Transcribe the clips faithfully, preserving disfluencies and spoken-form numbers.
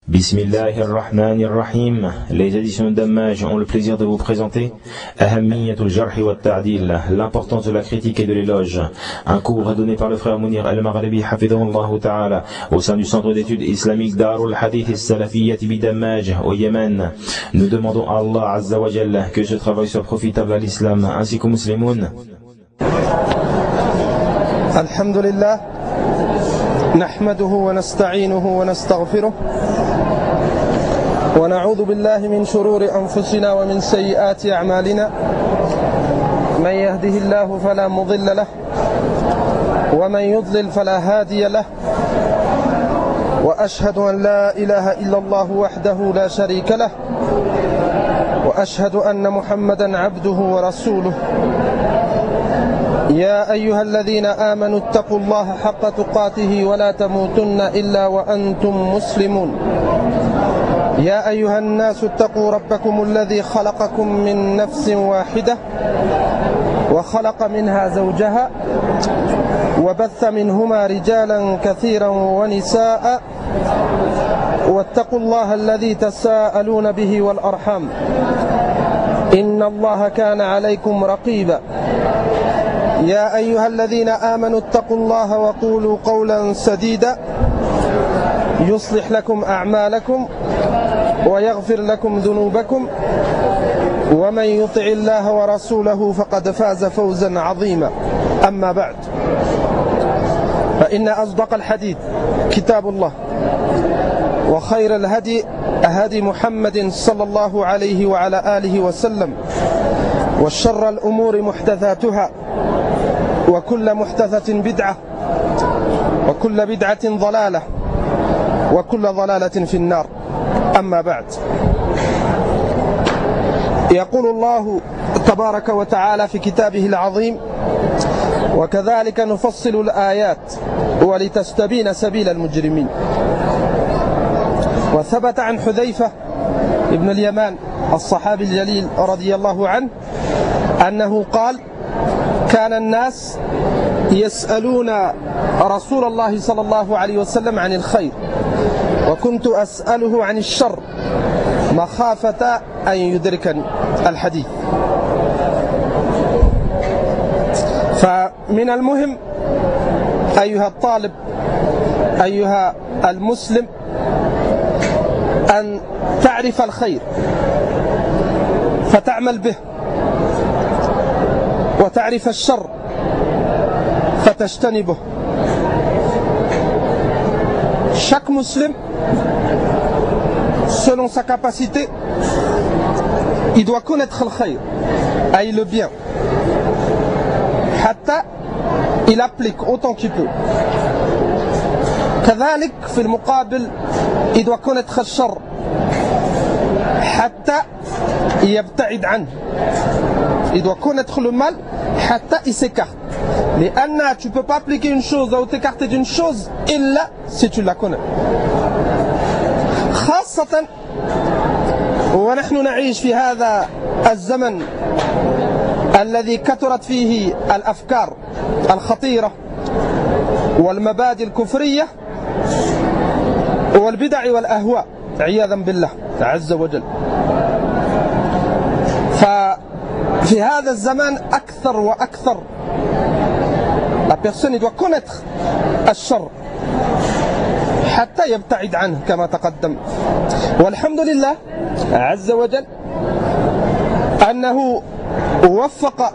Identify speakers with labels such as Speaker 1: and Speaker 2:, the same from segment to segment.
Speaker 1: Bismillahirrahmanirrahim. Les éditions Dammaj ont le plaisir de vous présenter Ahammiyatul Jarh wa Ta'dil, l'importance de la critique et de l'éloge. Un cours donné par le frère Mounir Al-Maghribi Hafidhahullah Ta'ala au sein du centre d'études islamiques Darul Hadith As-Salafiyyah bi Dammaj au Yémen. Nous demandons à Allah Azza wa Jalla que ce travail soit profitable à l'islam ainsi qu'aux musulmans.
Speaker 2: Alhamdulillah. نحمده ونستعينه ونستغفره ونعوذ بالله من شرور أنفسنا ومن سيئات أعمالنا من يهده الله فلا مضل له ومن يضلل فلا هادي له وأشهد أن لا إله إلا الله وحده لا شريك له وأشهد أن محمدا عبده ورسوله يا أيها الذين آمنوا اتقوا الله حق تقاته ولا تموتن إلا وأنتم مسلمون يا أيها الناس اتقوا ربكم الذي خلقكم من نفس واحدة وخلق منها زوجها وبث منهما رجالا كثيرا ونساء واتقوا الله الذي تساءلون به والأرحام إن الله كان عليكم رقيبا يا أيها الذين آمنوا اتقوا الله وقولوا قولا سديدا يصلح لكم أعمالكم ويغفر لكم ذنوبكم ومن يطع الله ورسوله فقد فاز فوزا عظيما أما بعد فإن أصدق الحديث كتاب الله وخير الهدي هدي محمد صلى الله عليه وعلى آله وسلم والشر الأمور محدثاتها وكل محدثة بدعة وكل بدعة ضلالة وكل ضلالة في النار أما بعد يقول الله تبارك وتعالى في كتابه العظيم وكذلك نفصل الآيات ولتستبين سبيل المجرمين. وثبت عن حذيفة ابن اليمان الصحابي الجليل رضي الله عنه أنه قال كان الناس يسألون رسول الله صلى الله عليه وسلم عن الخير وكنت أسأله عن الشر مخافة أن يدركني الحديث. فمن المهم أيها الطالب أيها المسلم أن تعرف الخير فتعمل به وتعرف الشر فتجتنبه. Chaque musulman, selon sa capacité, il doit connaître le khayr, aille le bien. Hatta, il applique autant qu'il peut. كذلك في المقابل, il doit connaître le shar, hatta يبتعد عنه. Il doit connaître le mal, hatta il s'écarte. Mais Anna, tu ne peux pas appliquer une chose ou t'écarter d'une chose, illa si tu la connais. خاصة ونحن نعيش في هذا الزمن الذي كثرت فيه الأفكار الخطيرة والمبادئ الكفرية والبدع والأهواء عياذا بالله عز وجل. ففي هذا الزمان أكثر وأكثر la personne doit connaître الشر حتى يبتعد عنه كما تقدم. والحمد لله عز وجل أنه وفق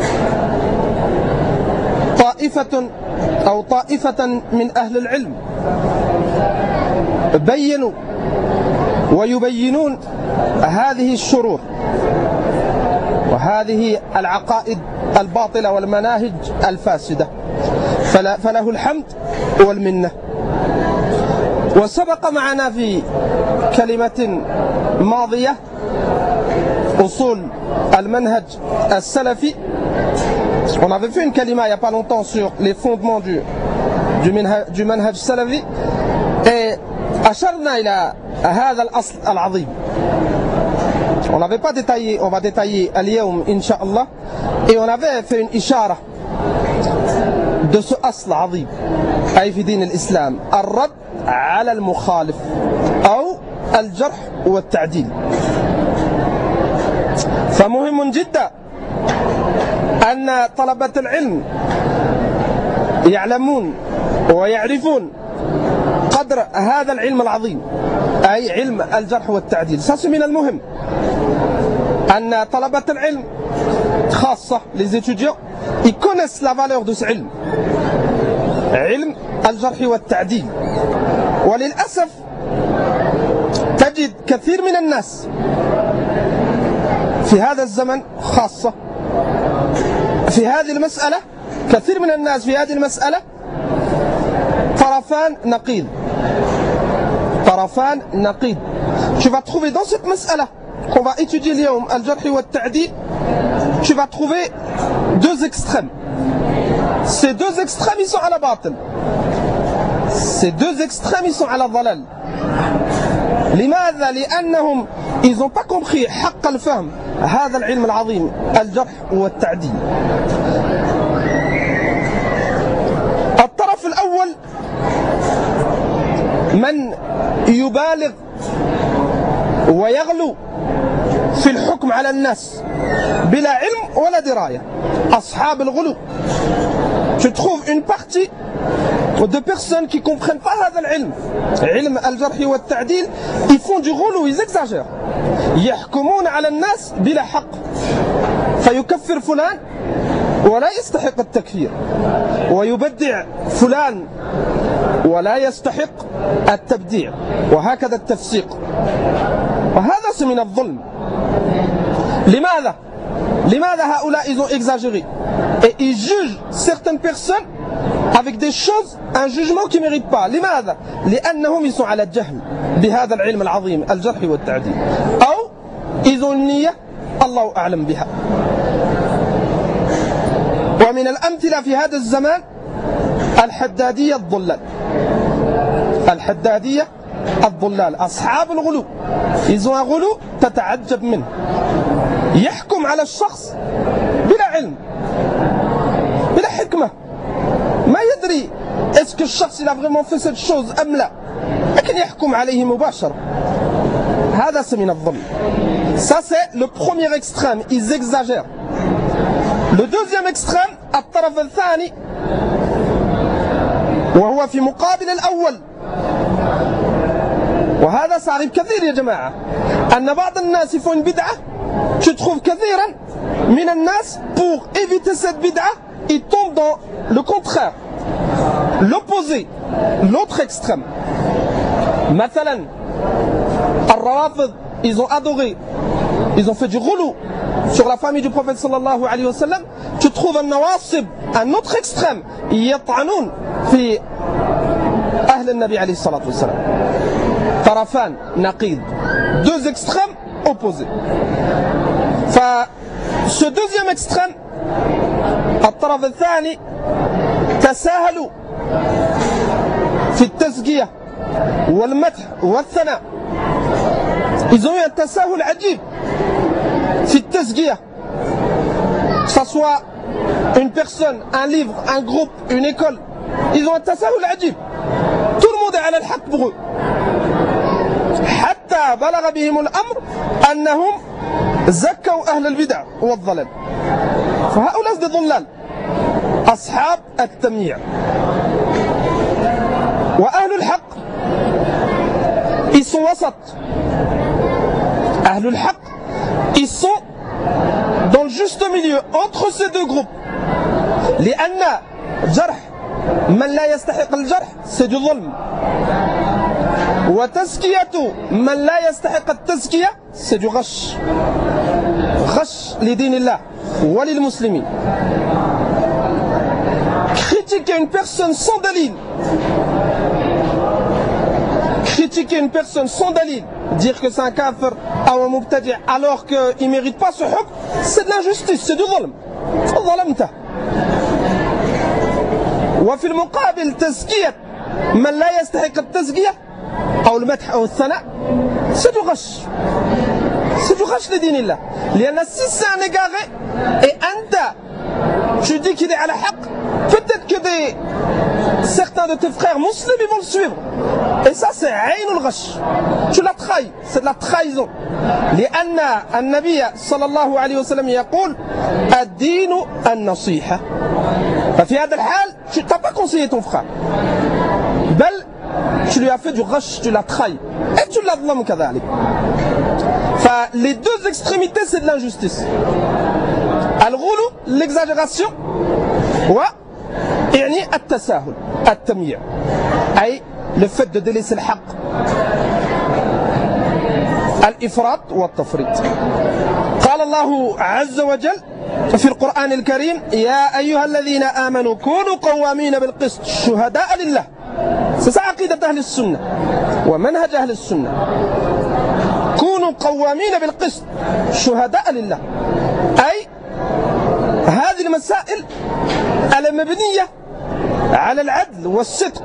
Speaker 2: طائفة أو طائفة من أهل العلم بينوا ويبينون هذه الشرور وهذه العقائد الباطلة والمناهج الفاسدة، فله الحمد والمنة. وسبق معنا في كلمة ماضية أصول المنهج السلفي. On avait fait une kalima il n'y a pas longtemps sur les fondements du, du, منهج, du manhaj salafi et أشرنا إلى هذا الأصل العظيم. On n'avait pas détaillé, on va détailler al-yawm incha'Allah, et on avait fait une ishara de ce asl azim ay fi din al-islam, ar-rad ala al-mukhalif ou الجرح والتعديل. فمهم جدا أن طلبة العلم يعلمون ويعرفون قدر هذا العلم العظيم، أي علم الجرح والتعديل. Ça c'est من المهم أن طلبة العلم خاصة les étudiants ils connaissent la valeur de ce علم، علم الجرح والتعديل. وللأسف تجد كثير من الناس في هذا الزمن خاصة في هذه المسألة، كثير من الناس في هذه المسألة طرفان نقيض، طرفان نقيض. Tu vas trouver dans cette مسألة qu'on va étudier اليوم الجرح والتعديل، tu vas trouver deux extrêmes. Ces deux extrêmes ils sont على باطل. Ces deux extrêmes ils sont على ضلال. لماذا؟ لأنهم ils n'ont pas compris حق الفهم هذا العلم العظيم الجرح والتعديل. الطرف الأول من يبالغ ويغلو في الحكم على الناس بلا علم ولا دراية، أصحاب الغلو. Tu trouves une partie de personnes qui ne comprennent pas هذا العلم، علم الجرح والتعديل، ils font du غلو، ils exagèrent. يحكمون على الناس بلا حق، فيكفر فلان ولا يستحق التكفير، ويبدع فلان ولا يستحق التبديع، وهكذا التفسيق. وهذا من الظلم. لماذا؟ لماذا هؤلاء ils ont exagéré et ils jugent certaines personnes avec des choses, un jugement qui ne mérite pas. لماذا؟ لأنهم ils sont على الجهل بهذا العلم العظيم الجرح والتعديل، أو ils ont une نية الله أعلم بها. ومن الأمثلة في هذا الزمان الحدادية الضلال، الحدادية الضلال أصحاب الغلو. ils ont un غلو تتعجب منه، يحكم على الشخص بلا علم بلا حكمة، ما يدري est-ce que الشخص il a vraiment fait cette chose أم لا، لكن يحكم عليه مباشرة. هذا من الظلم. Ça c'est le premier extrême, ils exagèrent. Le deuxième extrême الطرف الثاني وهو في مقابل الأول، وهذا صار كثير يا جماعة، أن بعض الناس يفون بدعة، tu trouves كثيرا من الناس pour éviter cette بدعة ils tombent dans le contraire, l'opposé, l'autre extrême. مثلا الروافض ils ont adoré, ils ont fait du relou sur la famille du prophète sallallahu alayhi wa sallam. Tu trouves un nawasib, un autre extrême, يطعنون في أهل النبي عليه الصلاة والسلام. طرفان نقيض، deux extrêmes opposés. فce deuxième extrême الطرف الثاني تساهلوا في التزكية والمدح والثناء. ils ont eu un تساهل عجيب في التزكية، que ce soit une personne, un livre, un groupe, une école, ils ont un تساهل عجيب. tout le monde est على الحق pour eux، حتى بلغ بهم الأمر أنهم زكوا أهل البدع والضلال. فهؤلاء des ضلال أصحاب التمييع. وأهل الحق ils sont وسط، أهل الحق ils sont dans le juste milieu entre ces deux groupes. لأن جرح من لا يستحق الجرح c'est du ظلم، وتزكية من لا يستحق التزكية c'est du غش، غش لدين الله وللمسلمين. Critiquer une personne sans dalil, critiquer une personne sans dalil, dire que c'est un kafir ou un mubtadi alors qu'il ne mérite pas ce hukm, c'est de l'injustice, c'est du ظلم. ظلمته. وفي المقابل تزكية من لا يستحق التزكية أو المدح أو الثناء c'est du غش، c'est du غش لدين الله. لأن si c'est un égaré et أنت tu dis qu'il est à la haqq, peut-être que des, certains de tes frères musulmans ils vont le suivre. Et ça c'est عين الغش. Tu l'as trahi, c'est de la trahison. لأن النبي صلى الله عليه وسلم يقول الدين النصيحة. ففي هذا الحال tu n'as pas conseillé ton frère. بل tu lui as fait du ghash, tu l'as trahi. Et tu l'as ظلم كذلك. Enfin, les deux extrémités c'est de l'injustice. الغلو, l'exagération, و يعني التساهل, التمييع. أي le fait de délaisser le haqq. الإفراط والتفريط. قال الله عز وجل في القرآن الكريم يا أيها الذين آمنوا كونوا قوامين بالقسط شهداء لله. C'est ça عقيدة أهل السنة ومنهج أهل السنة. كونوا قوامين بالقسط شهداء لله. أي هذه المسائل المبنية على العدل والصدق.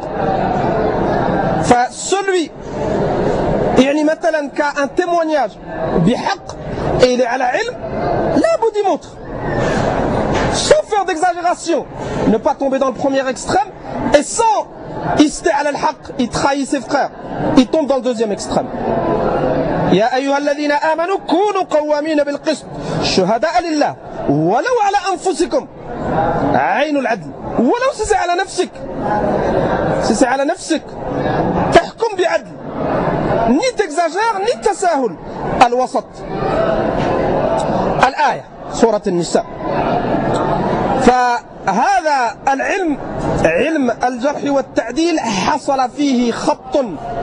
Speaker 2: فcelui يعني مثلا كان témoignage بحق et il est على علم لابد il montre sans faire d'exagération, ne pas tomber dans le premier extrême et sans ister على الحق il trahit ses frères, il tombe dans le deuxième extrême. يا أيها الذين آمنوا كونوا قوامين بالقسط شهداء لله ولو على أنفسكم عين العدل. ولو سيسي على نفسك سيسي على نفسك تحكم بعدل, ni t'exagères ni تساهل. الوسط. الآية سورة النساء. فهذا العلم علم الجرح والتعديل حصل فيه خط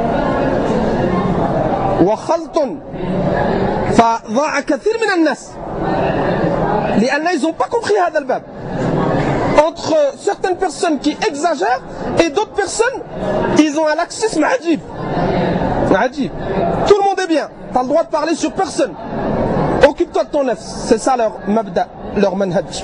Speaker 2: وخلط فضاع كثير من الناس لأن ils n'ont pas compris هذا الباب. Entre certaines personnes qui exagèrent et d'autres personnes, ils ont un laxisme عجيب. عجيب. Tout le monde est bien. Tu as le droit de parler sur personne. Occupe-toi de ton nefs. C'est ça leur mabda, leur manhaj.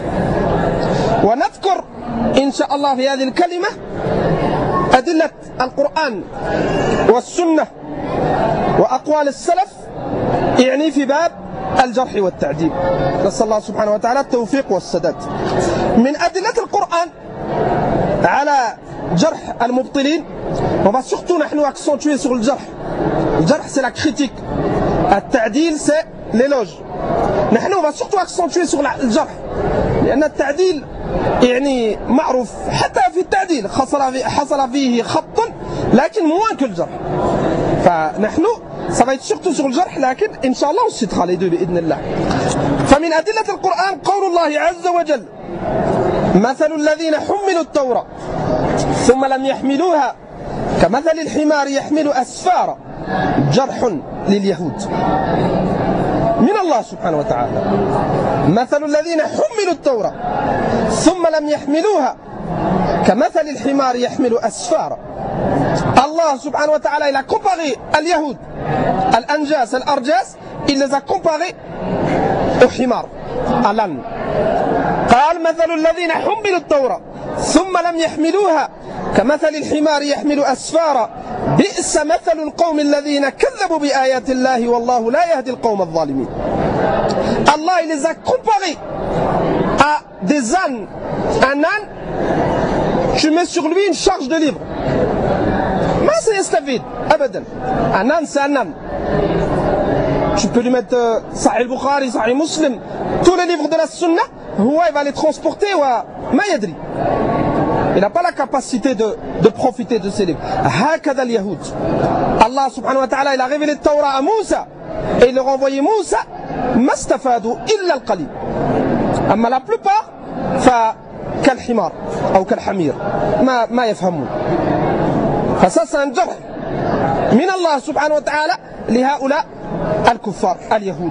Speaker 2: ونذكر إن شاء الله في هذه الكلمة أدلة القرآن والسنة وأقوال السلف يعني في باب الجرح والتعديل. نسأل الله سبحانه وتعالى التوفيق والسداد. من أدلة القرآن على جرح المبطلين, on va surtout نحن accentuer sur le jarh. Le jarh c'est la critique, التعديل c'est l'éloge. نحن on va surtout accentuer sur le jarh لأن التعديل يعني معروف حتى في التعديل حصل فيه حصل فيه خط لكن moins que le jarh. فنحن ça va être surtout sur le jarh لكن إن شاء الله on citera les deux بإذن الله. فمن أدلة القرآن قول الله عز وجل مثل الذين حملوا التوراة ثم لم يحملوها كمثل الحمار يحمل أسفارا جرح لليهود. من الله سبحانه وتعالى مثل الذين حملوا التوراة ثم لم يحملوها كمثل الحمار يحمل أسفارا. Allah subhanahu wa ta'ala il a comparé al-Yahoud, al-Anjas, al-Arjas, il les a comparés au himar, à l'âne. قال مثل الذين حملوا التوراة ثم لم يحملوها كمثل الحمار يحمل أسفارا بئس مثل القوم الذين كذبوا بآيات الله والله لا يهدي القوم الظالمين. Allah il les a comparés à des ânes. Un âne, tu mets sur lui une charge de livres. ما سيستفيد أبدا. Un âne c'est un âne. Tu peux lui mettre euh, Sahih al-Bukhari, Sahih Muslim, tous les livres de la Sunna, il va les transporter, ma yadri. Il n'a pas la capacité de, de profiter de ces livres. Hakada al-Yahoud. Allah subhanahu wa ta'ala, il a révélé le Torah à Moussa, et il leur a envoyé Moussa, mastafadu illa al-qalil. Amma la plupart, fa kal-himar, ou kal-hamir, ma, ma yafhamoun. فça c'est un jarh من الله سبحانه وتعالى لهؤلاء الكفار اليهود.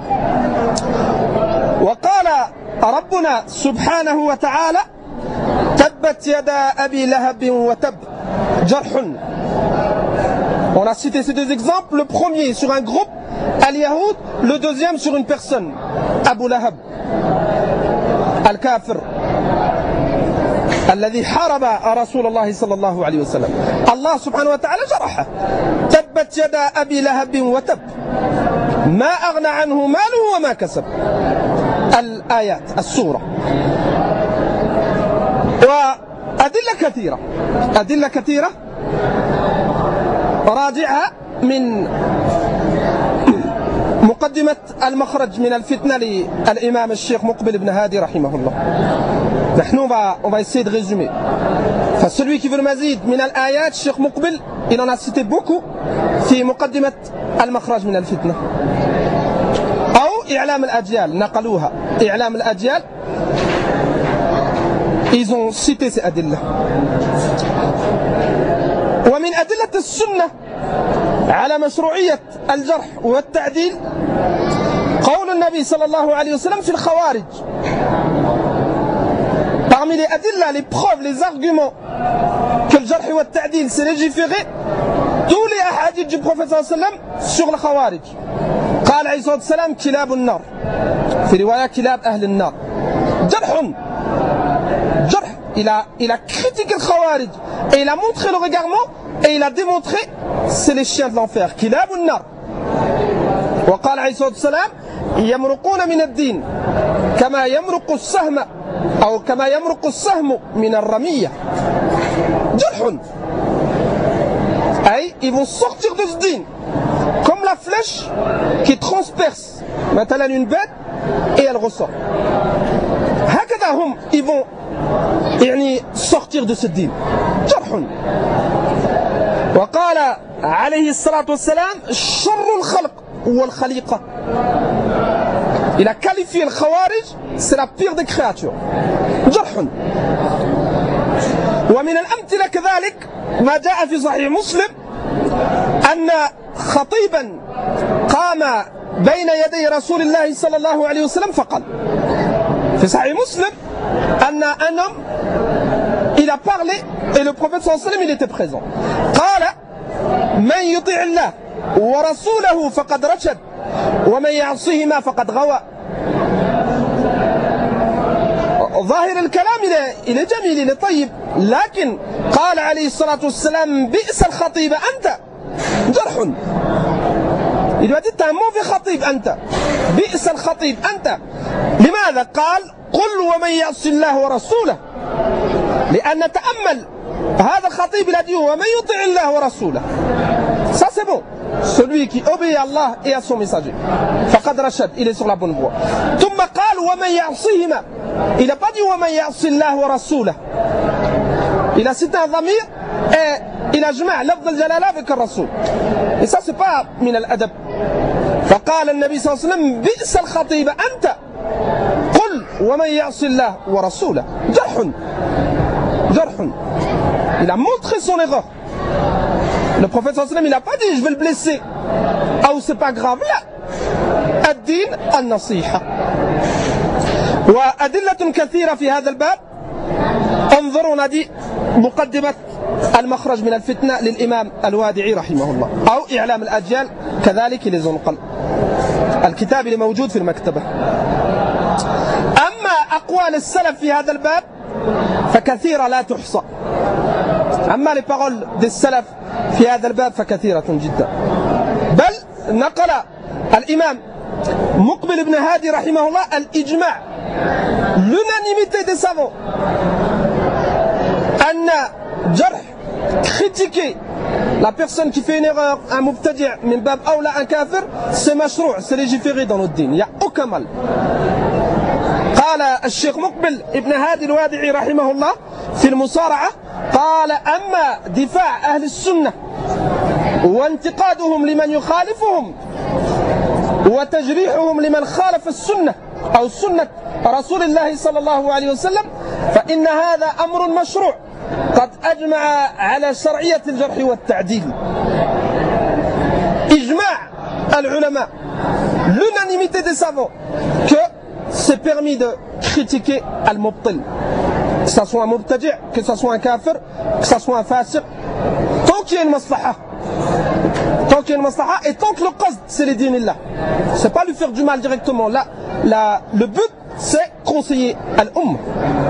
Speaker 2: وقال ربنا سبحانه وتعالى تبت يدا أبي لهب وتب جرح. On a cité ces deux exemples, le premier sur un groupe al-Yahoud, le deuxième sur une personne Abu Lahab al-Kafir الذي حارب رسول الله صلى الله عليه وسلم. الله سبحانه وتعالى جرحه. تبت يدا أبي لهب وتب ما أغنى عنه ماله وما كسب. الآيات السورة. وأدلة كثيرة أدلة كثيرة راجعها من مقدمة المخرج من الفتنة للإمام الشيخ مقبل بن هادي رحمه الله. نحن on va, on va essayer de résumer. Enfin, celui qui veut le mazid من الآيات الشيخ مقبل il en a cité beaucoup في مقدمة المخرج من الفتنة. أو إعلام الأجيال نقلوها إعلام الأجيال ils ont cité ces أدلة. ومن أدلة السنة على مشروعية الجرح والتعديل قول النبي صلى الله عليه وسلم في الخوارج. Parmi les adillas, les preuves, les arguments que le jarh wa al-ta'dil s'est légiféré, tous les ahadiths du prophète sallallahu alayhi wa sallam sur le khawarij. قال عليه الصلاة والسلام كلاب النار في رواية كلاب أهل النار. جرح جرح il a, il a critiqué le khawarij et il a montré le regardement et il a démontré c'est les chiens de l'enfer. كلاب النار. وقال عليه الصلاة والسلام يمرقون من الدين كما يمرق السهم أو كما يمرق السهم من الرمية. جرح أي ils vont sortir de ce din comme la flèche qui transperce مثلا une bête et elle ressort. هكذا هم ils vont يعني sortir de ce din. جرح. وقال عليه الصلاة والسلام شر الخلق هو الخليقة. Il a qualifié le khawarij, c'est la pire des créatures. جرح. ومن الأمثلة كذلك ما جاء في صحيح مسلم أن خطيبا قام بين يدي رسول الله صلى الله عليه وسلم فقال في صحيح مسلم أن un homme il a parlé et le prophète صلى الله عليه وسلم il était présent. قال من يطيع الله ورسوله فقد رشد ومن يعصيهما فقد غوى. ظاهر الكلام il est جميل il est طيب لكن قال عليه الصلاة والسلام بئس الخطيب أنت. جرح. Il lui a dit t'es un mauvais خطيب أنت. بئس الخطيب أنت. لماذا؟ قال قل ومن يعص الله ورسوله. لأن تأمل هذا الخطيب il a dit ومن يطع الله ورسوله. Ça c'est bon. Celui qui obéit à Allah et à son messager. فقد رشد, il est sur la bonne voie. ثم قال ومن يعصيهما. Il n'a pas dit ومن يعص الله ورسوله. Il a cité un ضمير et il a جمع لفظ الجلالة avec الرسول. Et ça c'est pas من الأدب. فقال النبي صلى الله عليه وسلم بئس الخطيب أنت. قل ومن يعص الله ورسوله. جرح. جرح. Il a montré son erreur. Le prophète sallallahu alayhi wa sallam il n'a pas dit je vais le blesser. Ou c'est pas grave. لا. الدين النصيحة. وأدلة كثيرة في هذا الباب. انظروا نادي مقدمة المخرج من الفتنة للإمام الوادعي رحمه الله أو إعلام الأجيال كذلك لزنقل الكتاب اللي موجود في المكتبة. أما أقوال السلف في هذا الباب فكثيرة لا تحصى. أما les paroles des salaf في هذا الباب فكثيرة جدا. بل نقل الإمام مقبل بن هادي رحمه الله الإجماع l'unanimité des savants أن جرح critiquer la personne qui fait une erreur un mubtadi' من باب أولى un kafir c'est مشروع c'est légiféré dans notre dîn. Il n'y a aucun mal. قال الشيخ مقبل ابن هادي الوادعي رحمه الله في المصارعة قال أما دفاع أهل السنة وانتقادهم لمن يخالفهم وتجريحهم لمن خالف السنة أو سنة رسول الله صلى الله عليه وسلم فإن هذا أمر مشروع قد أجمع على شرعية الجرح والتعديل. إجماع العلماء l'unanimité des savants que c'est permis de critiquer al-mubtil, que ça soit un mubtadi', que ça soit un kafir, que ça soit un fasiq, tant qu'il y a une maslaha, tant qu'il y a une maslaha et tant que le qasd c'est les dinillah, c'est pas lui faire du mal directement. Là, là le but c'est conseiller al-umm.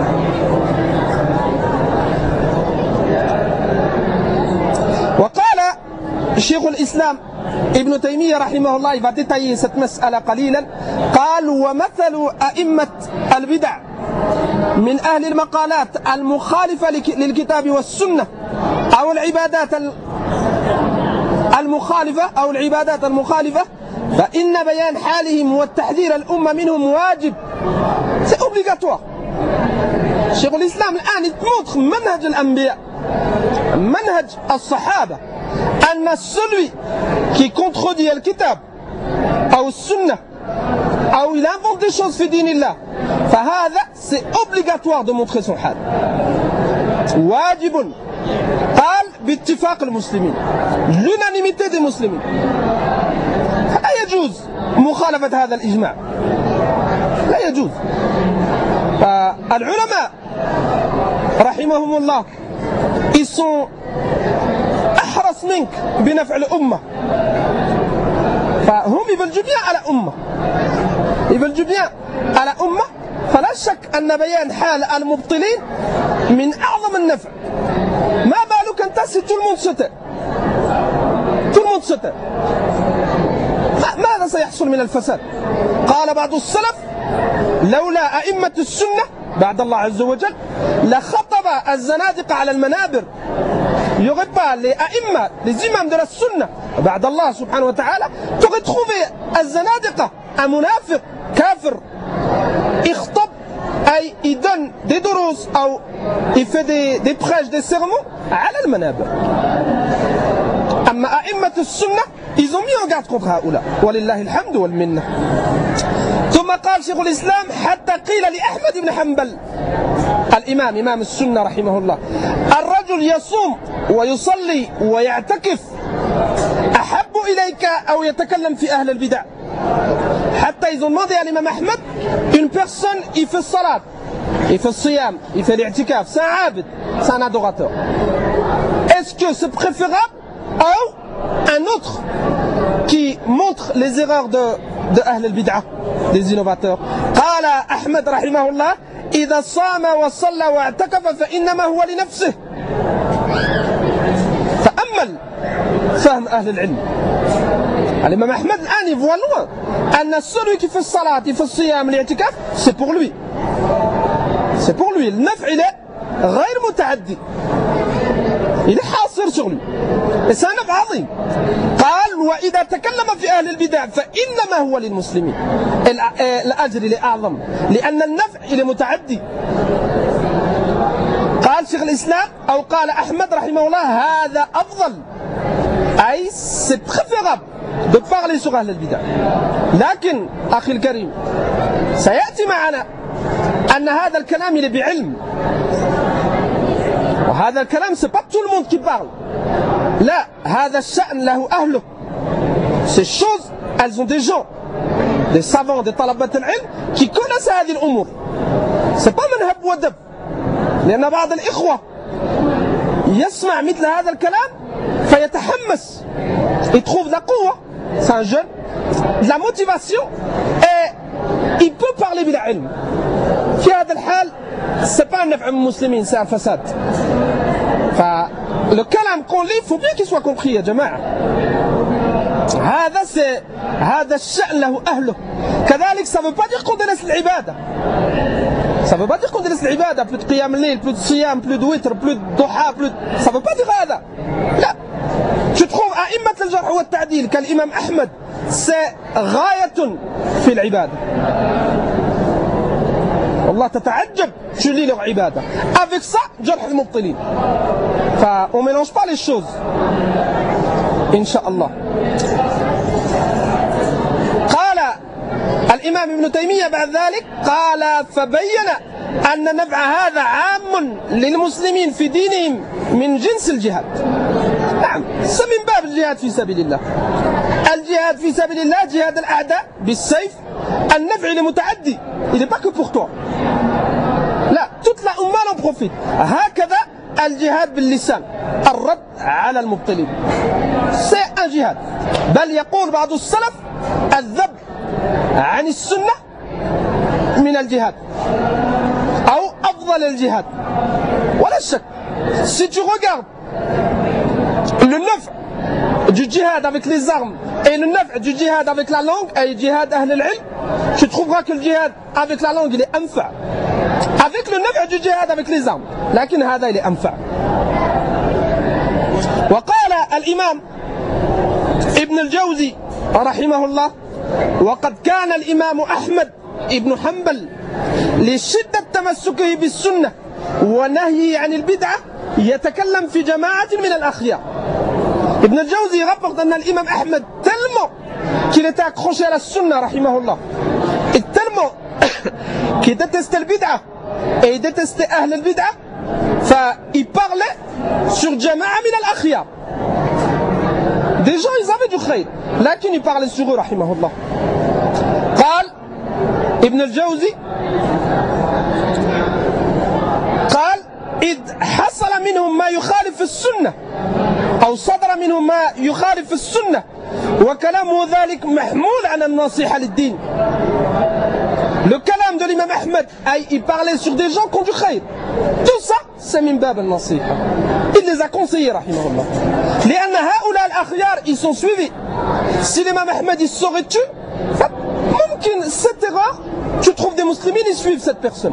Speaker 2: وقال شيخ الإسلام ابن تيمية رحمه الله il va détailler cette مسألة قليلا. قال ومثل أئمة البدع من أهل المقالات المخالفة للكتاب والسنة أو العبادات المخالفة أو العبادات المخالفة فإن بيان حالهم والتحذير الأمة منهم واجب. C'est obligatoire. شيخ الإسلام الآن يتموت منهج الأنبياء منهج الصحابة أن celui qui contredit الكتاب أو السنة أو il invente des choses في دين الله فهذا c'est obligatoire de montrer son حال واجب قال باتفاق المسلمين l'unanimité des مسلمين لا يجوز مخالفة هذا الإجماع لا يجوز. فالعلماء رحمهم الله ils sont أحرص منك بنفع الأمة فهم يبلجوا بيان على أمة يبلجوا بيان على أمة فلا شك أن بيان حال المبطلين من أعظم النفع. ما بالك أنت سي tout le monde se tait tout le monde se tait ماذا سيحصل من الفساد؟ قال بعض السلف لولا أئمة السنة بعد الله عز وجل لخطب الزنادقة على المنابر. Il n'y aurait pas les aïmmas, les imams de la sunna, بعد Allah subhanahu wa ta'ala, tu aurais trouvé الزنادقة, un munafiq, kafir, يخطب, أي il donne des durus, ou il fait des, des prêches, des sermons, على المنابر. أما أئمة السنة, ils ont mis en garde contre هؤلاء, ولله الحمد والمنة. ثم قال شيخ الإسلام حتى قيل لأحمد بن حنبل الإمام إمام السنة رحمه الله الرجل يصوم ويصلي ويعتكف أحب إليك أو يتكلم في أهل البدع. حتى ils ont demandé à l'imam Ahmed une personne il fait salat il fait siyam il fait l'i'tikaf c'est un abd c'est un adorateur est-ce que c'est préférable ou un autre qui montre les erreurs de, de Ahl al-Bid'ah, des innovateurs. قال أحمد رحمه الله إذا صام وصلى واعتكف فإنما هو لنفسه. تأمل فهم أهل العلم. الإمام أحمد الآن il voit loin أن celui qui fait salat, il fait siyam, l'i'tikaf, c'est pour lui. C'est pour lui. Le naf' il est غير متعدي. Il est حاصر sur lui. Et c'est un naf' عظيم. قال وإذا تكلم في أهل البدع فإنما هو للمسلمين. الأجر لأعظم لأن النفع إلى متعدي. قال شيخ الإسلام أو قال أحمد رحمه الله هذا أفضل أي c'est préférable de parler sur أهل البدع. لكن أخي الكريم سيأتي معنا أن هذا الكلام il est بعلم وهذا الكلام c'est pas tout le monde qui parle. لا هذا الشأن له أهله. Ces choses elles ont des gens des savants des طلبة العلم qui connaissent هذه الأمور. c'est pas من هب ودب لأن بعض الإخوة يسمع مثل هذا الكلام فيتحمس il trouve de la قوة c'est un jeune de la motivation et il peut parler بالعلم. في هذا الحال c'est pas un نفع المسلمين c'est un فساد. فالكلام qu'on lit il faut bien qu'il soit compris يا جماعة. هذا c'est هذا الشأن له أهله. كذلك ça veut pas dire qu'on délaisse العبادة. Ça veut pas dire qu'on délaisse العبادة plus de قيام الليل plus de صيام plus de witr plus de ضحى plus de... ça veut pas dire هذا. لا. Tu trouves أئمة الجرح والتعديل كالإمام أحمد c'est غاية في العبادة. والله تتعجب tu lis leur عبادة. Avec ça جرح المبطلين. فon mélange pas les choses. إن شاء الله. قال الإمام ابن تيمية بعد ذلك قال فبين أن نفع هذا عام للمسلمين في دينهم من جنس الجهاد. نعم من باب الجهاد في سبيل الله. الجهاد في سبيل الله جهاد الأعداء بالسيف النفع لمتعدي. Il n'est pas que pour toi. لا toute la umma en profite. هكذا الجهاد باللسان الرد على المبطلين. c'est un جهاد. بل يقول بعض السلف الذب عن السنة من الجهاد أو أفضل الجهاد. ولا شك si tu regardes le neuf du djihad avec les armes et le neuf du djihad avec la langue et le djihad ahl al-ilm, tu trouveras que le djihad avec la langue il est anfa. Avec le neuf du djihad avec les armes, لكن هذا il est anfa. وقال الإمام ابن الجوزي رحمه الله وقد كان الإمام أحمد ابن حنبل لشدة تمسكه بالسنة ونهيه عن البدعة يتكلم في جماعة من الأخيار. Ibn al-Jawzi rapporte à l'imam Ahmed tellement qu'il était accroché à la sunna, rahimahullah, et tellement qu'il détestait le bid'a et il détestait Ahl al-bid'a, il parlait sur Jama'a min al-Akhiyar. Des gens, ils avaient du khayr, lakin il parlait sur eux, rahimahullah. قال ابن الجوزي قال إذ حصل منهم ما يخالف السنة أو صدر منهم ما يخالف السنة وكلامه ذلك محمول على النصيحة للدين. Le kalam de l'imam Ahmed, il parlait sur des gens qui ont du khayr. Tout ça, c'est min bab al-nasiha. Il les a conseillés, rahimahullah. لأن هؤلاء الأخيار, ils sont suivis. Si l'imam Ahmed, il saurait tu, ممكن cette erreur, tu trouves des musulmans, ils suivent cette personne.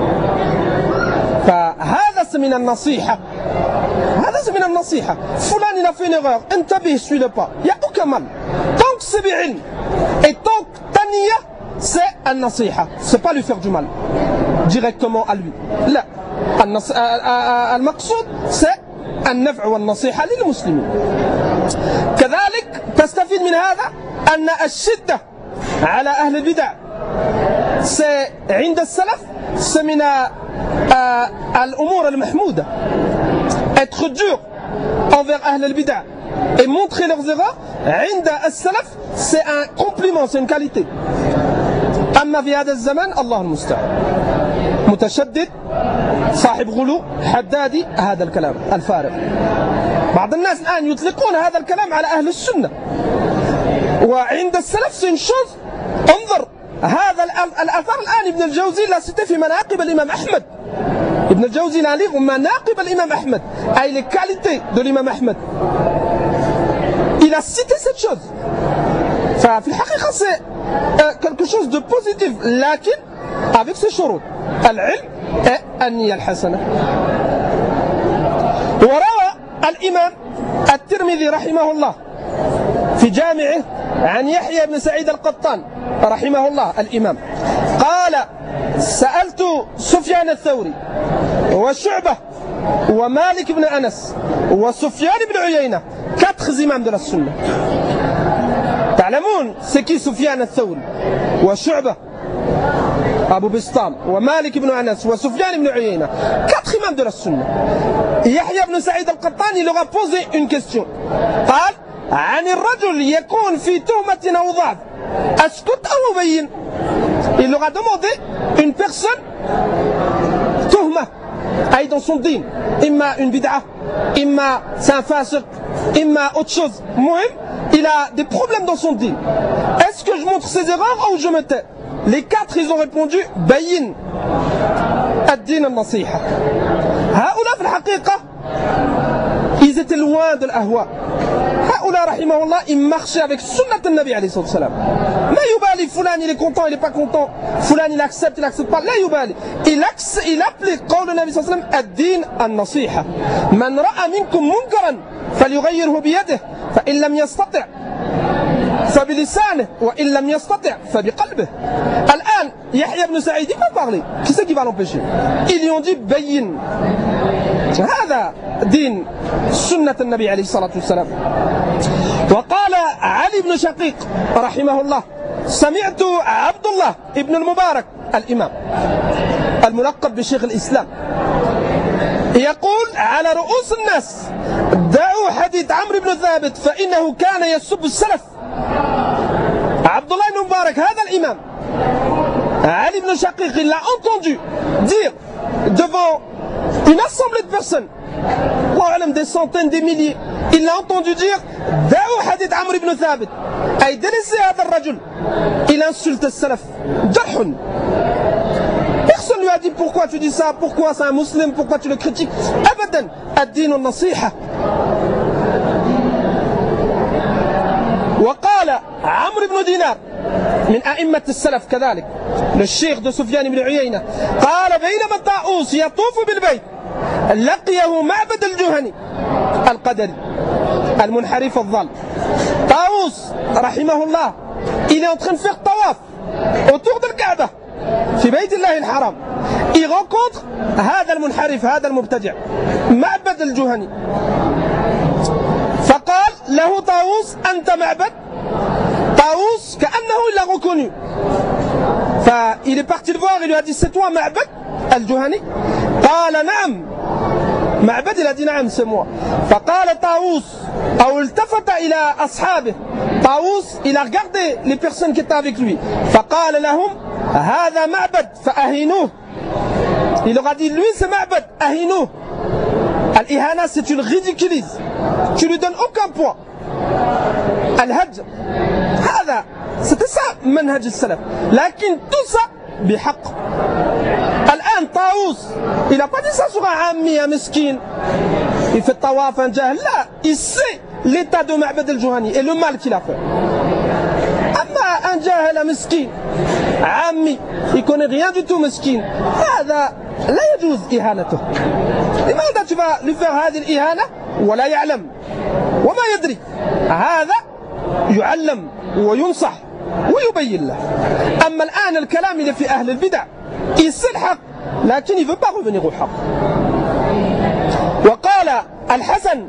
Speaker 2: فهذا c'est min al-nasiha. هذا c'est min al-nasiha. Fulan, il a fait une erreur. Intabih, suis-le pas. Il n'y a aucun mal. Tant que c'est bi'ilm et tant que taniya, c'est al-nasiha. C'est pas lui faire du mal directement à lui. لا. المقصود c'est النفع والنصيحة للمسلمين. كذلك تستفيد من هذا أن الشدة على أهل البدع c'est عند السلف c'est من الأمور المحمودة. Être dur envers أهل البدع et montrer leurs erreurs عند السلف c'est un compliment, c'est une qualité. أما في هذا الزمان الله المستعان متشدد صاحب غلو حدادي هذا الكلام الفارغ. بعض الناس الآن يطلقون هذا الكلام على أهل السنة وعند السلف c'est une chose. انظر هذا الأثر الآن ابن الجوزي l'a cité في مناقب الإمام أحمد. Ibn al-Jawzi l'a livre مناقب الإمام أحمد أي les qualités de l'imam Ahmed. Il a cité cette chose. ففي الحقيقة c'est quelque chose de positif لكن avec ses شروط العلم et النية الحسنة. وروى الإمام الترمذي رحمه الله في جامعه عن يحيى بن سعيد القطان رحمه الله الإمام قال سألت سفيان الثوري وشعبة ومالك بن أنس وسفيان بن عيينة quatre imams de la sunna. تعلمون c'est qui سفيان الثوري وشعبة أبو بسطام ومالك بن أنس وسفيان بن عيينة quatre imams de la sunna. يحيى بن سعيد القطان il leur a posé une question. قال عن الرجل يكون في تهمة أو ضعف أسكت أو أبين. Il leur a demandé une personne تهمة أي dans son din, إما une bid'a, إما c'est un fasiq, إما autre chose. Muhim, il a des problèmes dans son din. Est-ce que je montre ses erreurs ou je me tais? Les quatre ils ont répondu bayin ad-din al-nasiha. هؤلاء في الحقيقة ils étaient loin de l'ahwa. هؤلاء رحمه الله ils marchaient avec sunnat al-nabi alayhi salam. ما يبالي فلان il est content il est pas content, فلان il accepte il accepte pas, لا يبالي. il accepte il applique قول النبي صلى الله عليه وسلم الدين النصيحة. من رأى منكم منكرا فليغيره بيده فإن لم يستطع فبلسانه وإن لم يستطع فبقلبه. الآن يحيى بن سعيد il va parler, qui c'est qui va l'empêcher? Ils lui ont dit bayin. هذا دين سنة النبي عليه الصلاة والسلام. وقال علي بن شقيق رحمه الله سمعت عبد الله ابن المبارك الإمام الملقب بشيخ الإسلام يقول على رؤوس الناس دعوا حديث عمرو بن ثابت فإنه كان يسب السلف. عبد الله بن مبارك هذا الإمام علي بن شقيق il l'a entendu dire devant une assemblée de personnes, des centaines, des milliers, il l'a entendu dire دعوا حديث عمرو بن ثابت أي délaissez هذا الرجل. Il insulte le salaf. جرح. Personne lui a dit pourquoi tu dis ça, pourquoi c'est un musulman, pourquoi tu le critiques. أبدا. الدين النصيحة. وقال عمرو بن دينار من أئمة السلف كذلك للشيخ de سفيان بن عيينة قال بينما الطاؤوس يطوف بالبيت لقيه معبد الجهني القدري المنحرف الضال Taous, rahimahullah, il est en train de faire tawaf autour de Kaaba, في بيت الله الحرام. Il rencontre هذا المنحرف هذا المبتدع معبد الجهني. فقال له طاووس أنت معبد. طاووس كأنه il l'a reconnu. فil est parti le voir, il lui a dit c'est toi معبد الجهني. قال نعم. معبد il a dit نعم c'est moi. فقال طاووس أو التفت إلى أصحابه. طاووس il a regardé les personnes qui étaient avec lui. فقال لهم هذا معبد فأهينوه. Il leur a dit lui c'est معبد أهينوه. Al-ihana c'est une ridiculise. Tu lui donnes aucun poids. Al-hajj هذا c'était ça منهج السلف. لكن tout ça بحق. الآن طاووس il n'a pas dit ça sur un ami, un mesquin. Il fait tawaf, un jahil. Là, il sait l'état de Ma'bad al-Juhani et le mal qu'il a fait. أما un jahil, un mesquin, ami, il connaît rien du tout mesquin. هذا لا يجوز إهانته. لماذا tu vas lui faire هذه الإهانة ولا يعلم وما يدري؟ هذا يعلم وينصح ويبين له. أما الآن الكلام اللي في أهل البدع il sait le حق لكن il ne veut pas revenir au حق. وقال الحسن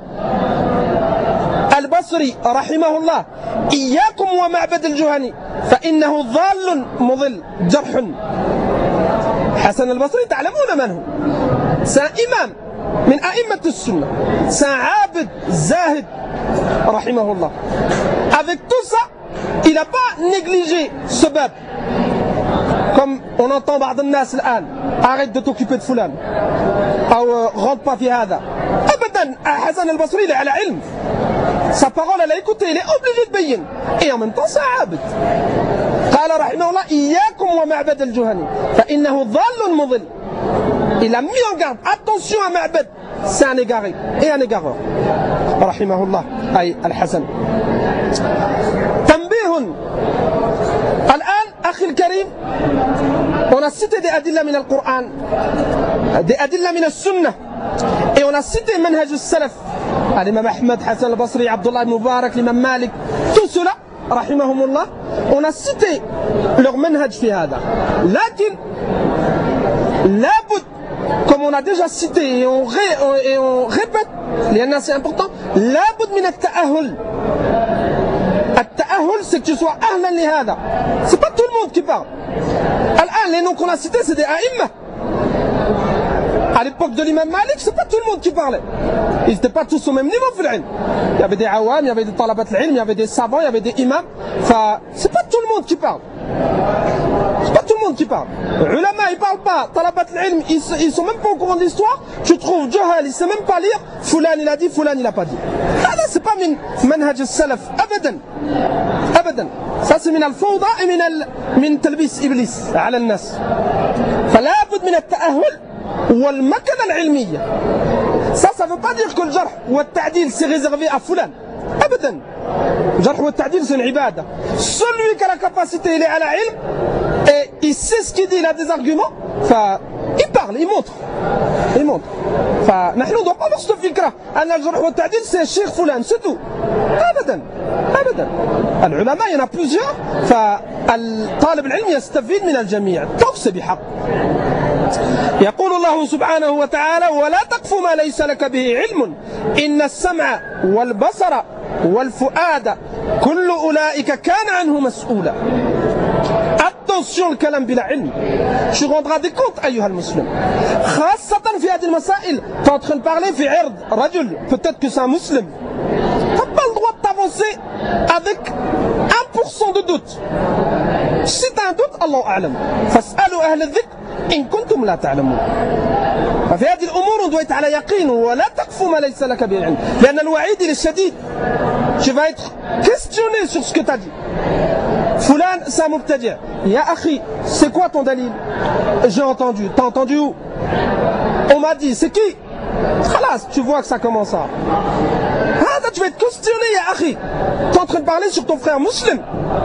Speaker 2: البصري رحمه الله إياكم ومعبد الجهني فإنه ضال مضل جرح. حسن البصري تعلمون من هو؟ c'est un imam من أئمة السنة, c'est un عابد زاهد رحمه الله. Avec tout ça il n'a pas négligé ce bab. Comme on entend بعض الناس الآن arrête de t'occuper de فلان أو rentre pas في هذا. أبدا حسن البصري il est على علم. Sa parole elle a écouté, il est obligé de bayer. Et en même temps c'est un عابد. قال رحمه الله إياكم ومعبد الجهني فإنه ضال مضل. Il a mis en garde, attention à Ma'bad, c'est un égaré et un égareur. رحمه الله أي الحسن. تنبيه. الآن أخي الكريم on a cité des adilla min al-Qur'an, des adilla min al-Sunnah et on a cité manhaj al-Salaf, l'imam Ahmed, Hassan al-Basri, Abdullah ibn Mubarak, l'imam Malik, tout cela rahimahumullah, on a cité leur manhaj fi hada. Lakin لابد comme on a déjà cité et on, ré, et on répète, c'est important, لابد من التأهل. التأهل c'est que tu sois أهلا لهذا. C'est pas tout le monde qui parle. الآن les noms qu'on a cités c'est des aïmma. À l'époque de l'imam Malik, c'est pas tout le monde qui parlait. Ils n'étaient pas tous au même niveau في العلم. Il y avait des awam, il y avait des talabat al-ilm, il y avait des savants, il y avait des imams. Enfin, c'est pas tout le monde qui parle. C'est pas tout le monde qui parle. Ulama, ils parlent pas. Talabat al-ilm, ils, ils sont même pas au courant de l'histoire. Tu trouves Johal, il sait même pas lire. Fulan il a dit, Fulan il a pas dit. Ça c'est pas min manhaj al-salaf. Abadan. Abadan. Ça c'est min al-fawda et min al min talbis iblis على الناس. فلا بد من التأهل والمكنة العلمية. Ça, ça veut pas dire que le jarh ou le ta'dil c'est réservé à Fulan. Abadan. Le jarh ou le ta'dil c'est une ibada. Celui qui a la capacité, il est à la ilm et il sait ce qu'il dit, il a des arguments, il parle, il montre. Il montre. فنحن ne doit pas avoir cette fikra. أن الجرح والتعديل c'est Cheikh Fulan, c'est tout. أبدا. أبدا. العلماء il y en a plusieurs. فالطالب العلم يستفيد من الجميع. توصي بحق. يقول الله سبحانه وتعالى ولا تقف ما ليس لك به علم إن السمع والبصر والفؤاد كل أولئك كان عنه مسؤولا. Attention le kalam bila ilm. Tu rendras des comptes أيها المسلم. خاصة في هذه المسائل. Tu es en train de parler في عرض رجل. Peut-être que c'est un musulman. Tu n'as pas le droit de t'avancer avec un pour cent de doute. Si tu as un doute, Allah أعلم. فاسألوا أهل الذكر إن كنتم لا تعلمون. ففي هذه الأمور on doit être على يقين ولا تقف ما ليس لك به علم. لأن الوعيد il est شديد. Tu vas être questionné sur ce que tu as dit. Fulan, c'est un mubtadi'. Ya akhi, c'est quoi ton dalil? J'ai entendu. T'as entendu où? On m'a dit. C'est qui? Khalas, tu vois que ça commence à. Ah, tu vas être questionné, ya akhi. T'es en train de parler sur ton frère musulman.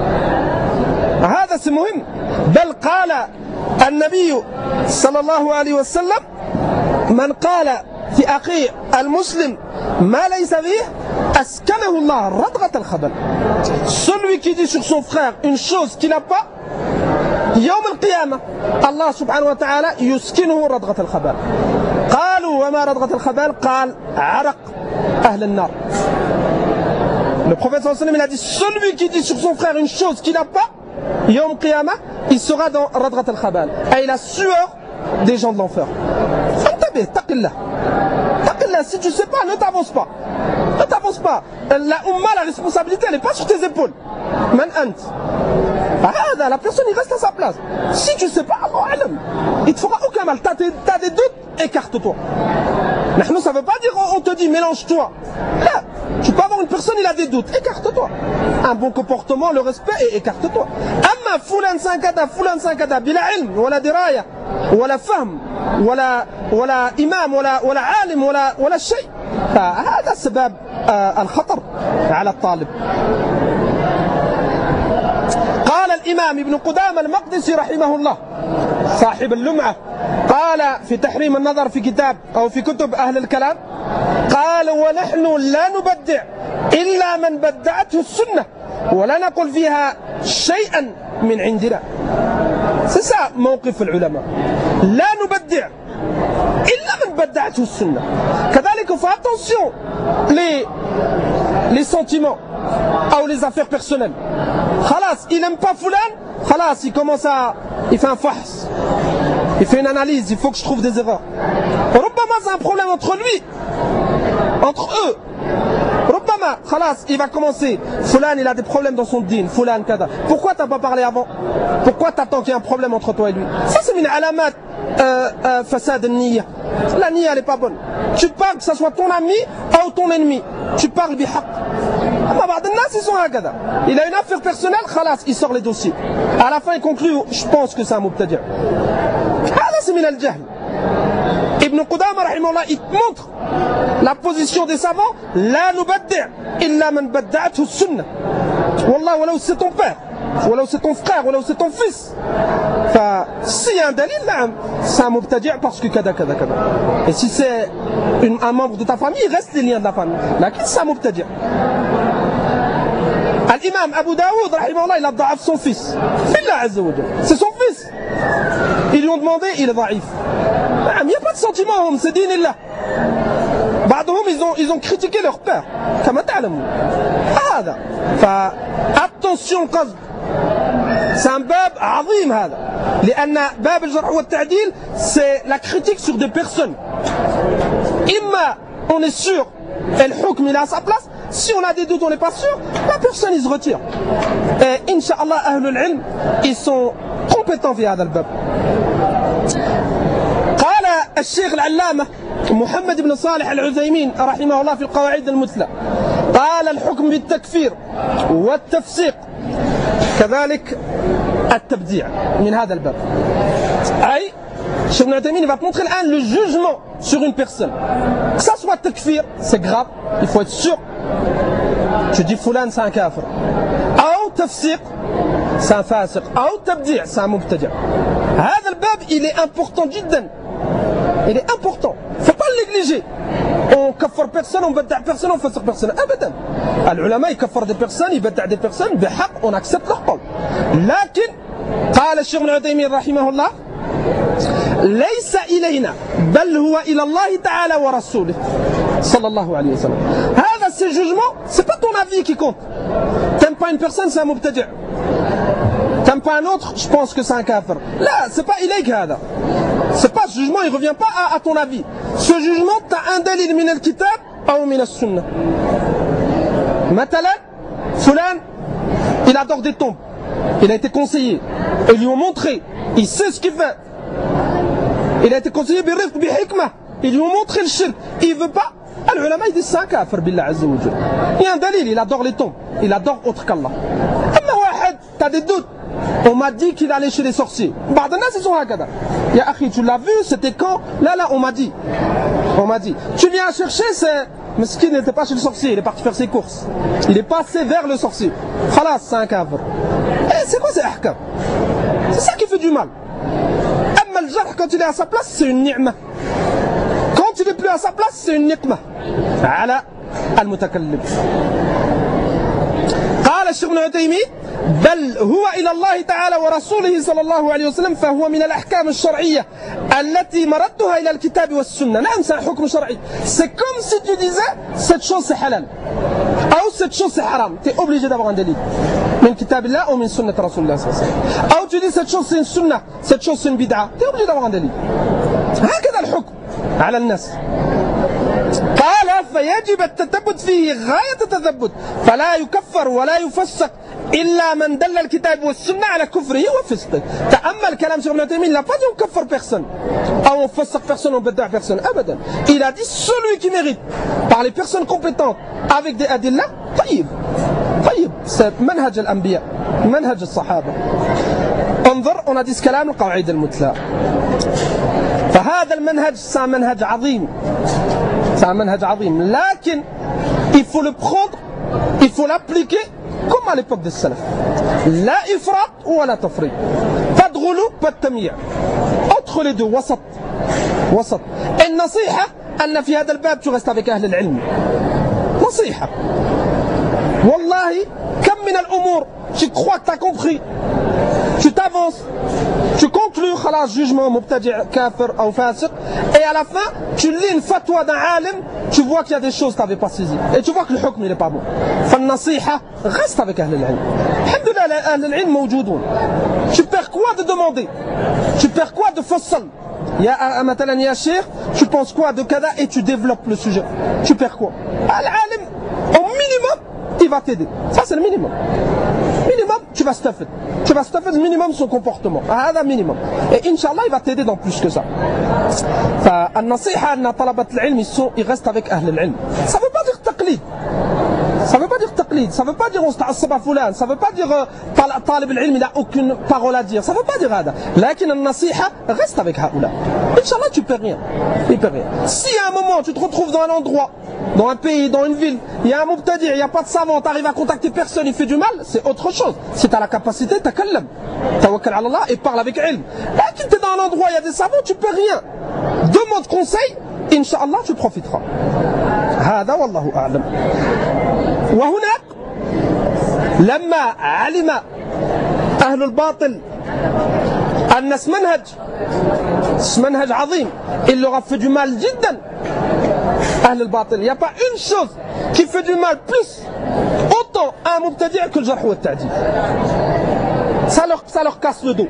Speaker 2: هذا c'est مهم. بل قال النبي صلى الله عليه وسلم من قال في أخيه المسلم ما ليس فيه أسكنه الله ردغة الخبل. Celui qui dit sur son frère une chose qu'il n'a pas, يوم القيامة الله سبحانه وتعالى يسكنه ردغة الخبل. قالوا وما ردغة الخبل؟ قال عرق أهل النار. Le prophète sallallahu alayhi wa sallam il a dit celui qui dit sur son frère une chose qu'il n'a pas, يوم القيامة il sera dans ردغة الخبل, et la sueur des gens de l'enfer. انتبه, اتق الله. اتق الله, si tu ne sais pas, ne t'avance pas. Ne t'avance pas. La umma, la responsabilité, elle n'est pas sur tes épaules. Man ant. Ah, la personne, il reste à sa place. Si tu ne sais pas, Allah alam, il ne te fera aucun mal. Tu as, as des doutes, écarte-toi. Ça ne veut pas dire on te dit mélange-toi. Là, tu peux avoir une personne, il a des doutes, écarte-toi. Un bon comportement, le respect, et écarte-toi. Amma fulan sankada, fulan sankada, bila ilm, wala diraya, wala fahm, wala, wala imam, wala, wala alim, wala, wala shay. فهذا سبب الخطر على الطالب. قال الإمام ابن قدامة المقدسي رحمه الله صاحب اللمعة قال في تحريم النظر في كتاب أو في كتب أهل الكلام قال ونحن لا نبدع إلا من بدعته السنة ولا نقول فيها شيئا من عندنا. C'est ça موقف العلماء, لا نبدع إلا من بدعته السنة. كذلك faut attention les les sentiments ou les affaires personnelles. خلاص il n'aime pas Foulan, خلاص il commence à il fait un fahs, il fait une analyse, il faut que je trouve des erreurs. ربما c'est un problème entre lui, entre eux. ربما خلاص il va commencer, Foulan il a des problèmes dans son din, Foulan kada. Pourquoi t'as pas parlé avant? Pourquoi t'attends qu'il y ait un problème entre toi et lui? Ça c'est une alamat fasad al-niyya. La niyya elle est pas bonne. Tu parles que ça soit ton ami ou ton ennemi, tu parles bihaq. Il a une affaire personnelle, khalas, il sort les dossiers. À la fin il conclut, je pense que c'est un mubtadi'. C'est min al-jahl. Ibn Qudama rahimahullah il montre la position des savants, la nubaddi' illa man badda'athu sunnah. Wallah, walau c'est ton père, walau c'est ton frère, walau c'est ton fils. Enfin, s'il y a un dalil, c'est un mubtadi' parce que kada kada kada. Et si c'est un membre de ta famille, il reste les liens de la famille. Lakin c'est un mubtadi'. L'imam Abu Daoud, rahimahullah, il a da'af son fils. C'est son fils. Ils lui ont demandé, il est da'if. Il n'y a pas de sentiment, c'est dinillah. Ils ont, ils ont critiqué leur père. Attention, c'est un bab azim. لأن باب الجرح والتعديل c'est la critique sur des personnes. Imma on est sûr et le hukm il est à sa place. Si on a des doutes, on n'est pas sûr, la personne il se retire. Et Inch'Allah, Ahlul Ilm, ils sont compétents في هذا الباب. قال الشيخ العلامة محمد بن صالح العثيمين رحمه الله في القواعد المثلى قال الحكم بالتكفير والتفسيق كذلك التبديع من هذا الباب. أي الشيخ ابن عثيمين va te montrer الآن le jugement sur une personne. Que ça soit takfir, c'est grave, il faut être sûr. Tu dis Foulan c'est un kafir. Ou tafsiq, c'est un fasiq. Ou tabdi', c'est un mubtadi'. هذا الباب il est important جدا. Il est important. Il ne faut pas le négliger. On kaffar personne, on badda' personne, on fasik personne. Abadan. العلماء يكفر des personnes, ils badda' des personnes, بحق, on accepte leur قول. لكن قال الشيخ ابن عثيمين رحمه الله ليس إلينا بل هو إلى الله تعالى ورسوله صلى الله عليه وسلم. هذا ce jugement, c'est pas ton avis qui compte. T'aimes pas une personne, c'est un mubtadi'. T'aimes pas un autre, je pense que c'est un kafir. Là, c'est pas ilayk hada. C'est pas ce jugement, il revient pas à, à ton avis. Ce jugement, t'as un dalil min al-kitab ou min al-sunnah. Matalan, Foulan, il adore des tombes. Il a été conseillé. Ils lui ont montré. Il sait ce qu'il fait. Il a été conseillé bi-rifq, bi-hikmah. Ils lui ont montré le shirk. Il veut pas. Alors, l'ulama, il dit c'est un kafir billah azza wa jalla. Il y a un dalil, il adore les tombes. Il adore autre qu'Allah. Amma wahad, t'as des doutes. On m'a dit qu'il allait chez les sorciers. Ba'dana, c'est son hakada. Ya akhi, tu l'as vu, c'était quand? Là, là, on m'a dit. On m'a dit. Tu viens chercher, c'est. Mais ce qui n'était pas chez le sorcier, il est parti faire ses courses. Il est passé vers le sorcier. Khalas, c'est un kafir. Et c'est quoi ces ahkam? C'est ça qui fait du mal. Amma al-jarh, quand il est à sa place, c'est une ni'ma. Quand il n'est plus à sa place, c'est une ni'ma. Ala المتكلم. قال الشيخ ابن عثيمين بل هو إلى الله تعالى ورسوله صلى الله عليه وسلم فهو من الأحكام الشرعية التي مردها إلى الكتاب والسنة. نعم c'est un حكم شرعي. C'est comme si tu disais cette chose c'est halal ou cette chose c'est haram. Tu es obligé d'avoir un délit. من كتاب الله ou من سنة رسول الله صلى الله عليه وسلم. Ou tu dis cette chose c'est une sunna, cette chose c'est une bid'a. Tu es obligé d'avoir un délit. هكذا الحكم على الناس. قال فيجب التثبت فيه غاية التثبت فلا يكفر ولا يفسق إلا من دل الكتاب والسنة على كفره وفسقه. تأمل كلام شيخ ابن عثيمين. Il n'a pas dit on kaffer personne ou on fassak personne, on bid'a personne. أبدا. Il a dit celui qui mérite par les personnes compétentes avec des adillah. طيب طيب c'est منهج الأنبياء منهج الصحابة. انظر on a dit ce كلام القواعد المثلى. فهذا المنهج c'est un منهج عظيم. C'est un manhaj azim. Lakin, il faut le prendre, il faut l'appliquer comme à l'époque des salaf. La ifrat ou la tafri. Pas de ghulou, pas de tamir. Entre les deux, wasat. Wasat. Et nasiha, anna fi hada al-bab, tu restes avec ahl al-ilm. Nasiha. Wallahi, kam min al-umur, tu crois que tu as compris. Tu t'avances, tu conclus khalas jugement mubtadi' kafir ou fasiq et à la fin tu lis une fatwa d'un alim, tu vois qu'il y a des choses que tu n'avais pas saisies et tu vois que le hukm il n'est pas bon. Fal-nasiha, reste avec ahl al-ilm. Alhamdulillah, ahl al-ilm mawjoudoun. Tu perds quoi de demander? Tu perds quoi de fassal? Ya matalan ya sheikh, tu penses quoi de kada et tu développes le sujet. Tu perds quoi? Al-alim, au minimum, il va t'aider. Ça c'est le minimum. Minimum, tu vas staffer. Tu vas staffer le minimum son comportement. Ah, minimum. Et Inch'Allah, il va t'aider dans plus que ça. فالنصيحة أن طلبة العلم ils restent avec أهل العلم. Ça ne veut pas dire taqlid. Ça ne veut pas dire taqlid. Ça ne veut pas dire on se ta'assab à fulan. Ça ne veut pas dire طالب العلم il n'a aucune parole à dire. Ça ne veut pas dire هذا. لكن النصيحة reste avec هؤلاء. Inch'Allah, tu ne perds rien. Tu ne perds rien. Si à un moment tu te retrouves dans un endroit, dans un pays, dans une ville, il y a un mubtadi', il n'y a pas de savant, tu arrives à contacter personne, il fait du mal, c'est autre chose. Si tu as la capacité, takallam. Tawakkal ala Allah et parle avec ilm. Là, tu es dans un endroit, il y a des savants, tu ne peux rien. Demande conseil, Inch'Allah, tu profiteras. هذا والله أعلم. وهناك لما علم أهل الباطل أن منهج منهج عظيم il leur a fait du mal جدا. أهل الباطل, il n'y a pas une chose qui fait du mal plus autant à un mubtadi' que le jarh wa ta'dil. Ça leur, ça leur casse le dos.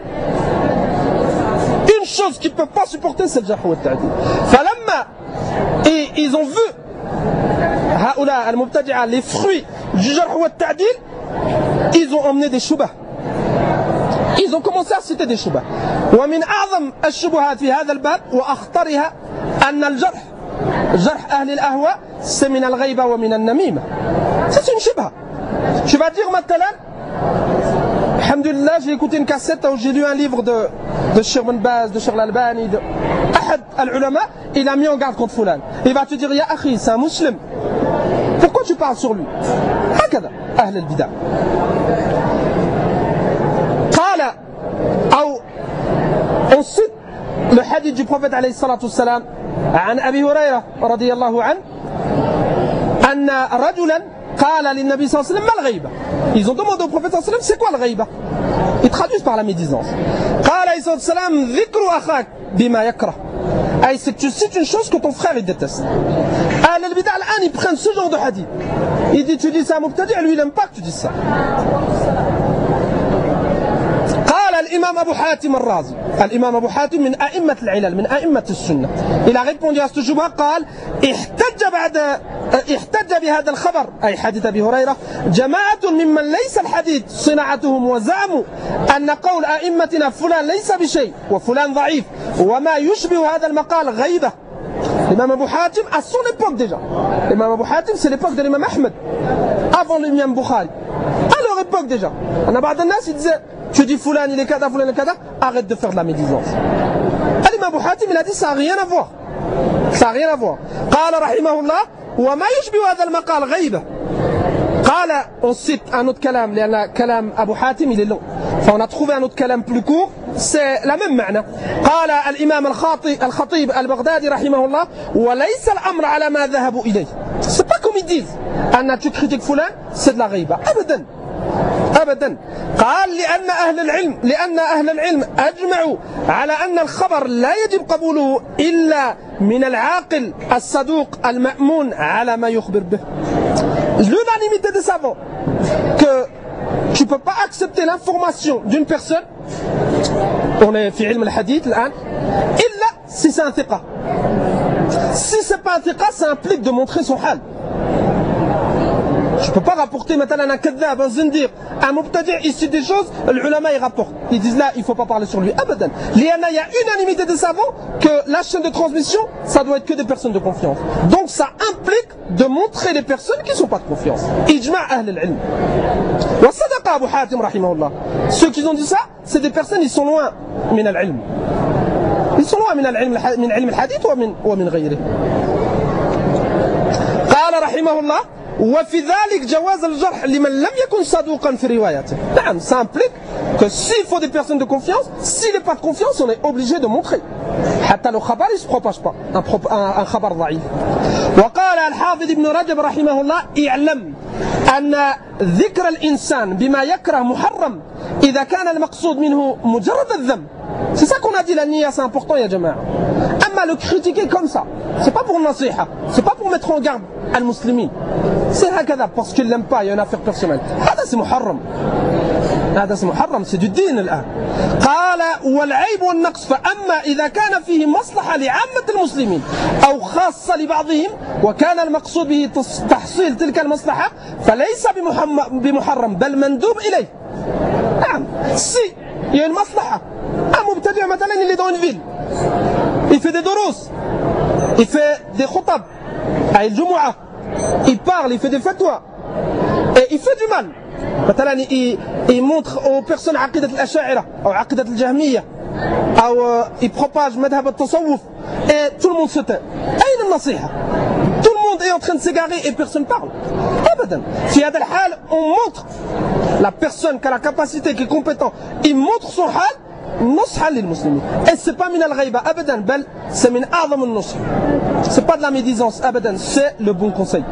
Speaker 2: Une chose qu'ils ne peuvent pas supporter, c'est le jarh wa ta'dil. فلما et ils ont vu هؤلاء المبتدعة les fruits du jarh wa ta'dil, ils ont emmené des shubah. Ils ont commencé à citer des shubah. ومن أعظم الشبهات في هذا الباب وأخطرها أن الجرح جرح أهل الأهواء c'est من الغيبة ومن النميمة. C'est une shubha. Tu vas dire maintenant, alhamdulillah, j'ai écouté une cassette où j'ai lu un livre de de Cheikh Ben Baz, de Cheikh Al-Albani, de Ahad al-Ulama, il a mis en garde contre Fulan. Il va te dire, ya akhi, c'est un musulman. Pourquoi tu parles sur lui? هكذا أهل البدع. قال أو on cite le hadith du prophète alayhi salatu wassalam عن أبي هريرة رضي الله عنه أن رجلا قال للنبي صلى الله عليه وسلم ما الغيبة. Ils ont demandé au prophète صلى الله عليه وسلم c'est quoi le غيبة. Ils traduisent par la médisance. قال عليه الصلاة والسلام ذكر أخاك بما يكره. Ay, c'est que tu cites une chose que ton frère il déteste. Ahl al-bid'a al-an ils prennent ce genre de hadith. Il dit tu dis ça à mubtadi', lui il aime pas que tu dises ça. قال الإمام أبو حاتم الرازي الإمام أبو حاتم من أئمة العلل من أئمة السنة. Il a répondu à ce شبهة قال احتج بعد احتج بهذا الخبر أي حديث أبي هريرة جماعة ممن ليس الحديث صناعتهم وزعموا أن قول أئمتنا فلان ليس بشيء وفلان ضعيف وما يشبه هذا المقال غيبة. L'imam Abu Hatim à son époque déjà. L'imam Abu Hatim c'est l'époque de l'imam Ahmed avant l'imam Bukhari. À leur époque déjà. On a بعض الناس ils disaient tu dis Foulan il est kada, Foulan il est kada, arrête de faire de la médisance. L'imam Abu Hatim il a dit ça n'a rien à voir. Ça n'a rien à voir. قال رحمه الله وما يشبه هذا المقال غيبة. قال on cite un autre كلام لأن كلام أبو حاتم il est long. Enfin, on a trouvé un autre كلام plus court. C'est la même معنى. قال الإمام الخطيب الخطيب البغدادي رحمه الله وليس الأمر على ما ذهبوا إليه. C'est pas comme comme ils disent, Anna, tu critiques Foulan, c'est de la ghiba. Abadan. أبدا قال لأن أهل العلم لأن أهل العلم أجمعوا على أن الخبر لا يجب قبوله إلا من العاقل الصدوق المأمون على ما يخبر به. L'unanimité des savants que tu ne peux pas accepter l'information d'une personne, on est في علم الحديث الآن, إلا si c'est un thiqa. Si c'est pas un thiqa, ça implique de montrer son hal. Je ne peux pas rapporter maintenant un kadhab, un zindir, un mubtadi' ici des choses, les ulama ils rapportent. Ils disent là, il ne faut pas parler sur lui. Abadan. Il y a unanimité des savants que la chaîne de transmission, ça doit être que des personnes de confiance. Donc ça implique de montrer les personnes qui ne sont pas de confiance. Ijma' ahl al-ilm. Wa sadaqa Abu Hatim rahimahullah. Ceux qui ont dit ça, c'est des personnes, ils sont loin min al-ilm. Ils sont loin min al-ilm, min ilm al-hadith wa min ghayri. Qala rahimahullah. وفي ذلك جواز الجرح لمن لم يكن صدوقا في روايته. نعم, ça implique que s'il faut des personnes de confiance, s'il n'est pas de confiance, on est obligé de montrer. حتى لو خبر ne se propage pas, un, un, un خبر ضعيف. وقال الحافظ ابن رجب رحمه الله اعلم أن ذكر الإنسان بما يكره محرم إذا كان المقصود منه مجرد الذم. C'est ça qu'on a dit, la niya, c'est important, ya jama'a. Amma le critiquer comme ça, c'est pas pour nasiha, c'est pas pour mettre en garde al-muslimin. C'est hakada, parce qu'il l'aime pas, il y a une affaire personnelle. Hada c'est muharram. Hada c'est muharram, c'est du din al-an. قال والعيب والنقص فأما إذا كان فيه مصلحة لعامة المسلمين أو خاصة لبعضهم وكان المقصود به تحصيل تلك المصلحة فليس بمحرم بل مندوب إليه. نعم, si il y a une maslaha. Un mubtadi' maintenant il est dans une ville, il fait des doros, il fait des khutab, il jumu'ah, il parle, il fait des fatwas, et il fait du mal. Maintenant il, il montre aux personnes aqidat al-asha'ira ou aqidat al-jahmiyya, ou il propage madhab al-tasawwuf, et tout le monde se tait. Aïn al-nasiha. Tout le monde est en train de s'égarer et personne ne parle. Abadan. Si à hal, on montre la personne qui a la capacité, qui est compétent, il montre son hal. نصحا للمسلمين. Et c'est pas min al-ghayba abadan, bal c'est min a'zam al-nusr. C'est pas de la médisance abadan, c'est le bon conseil.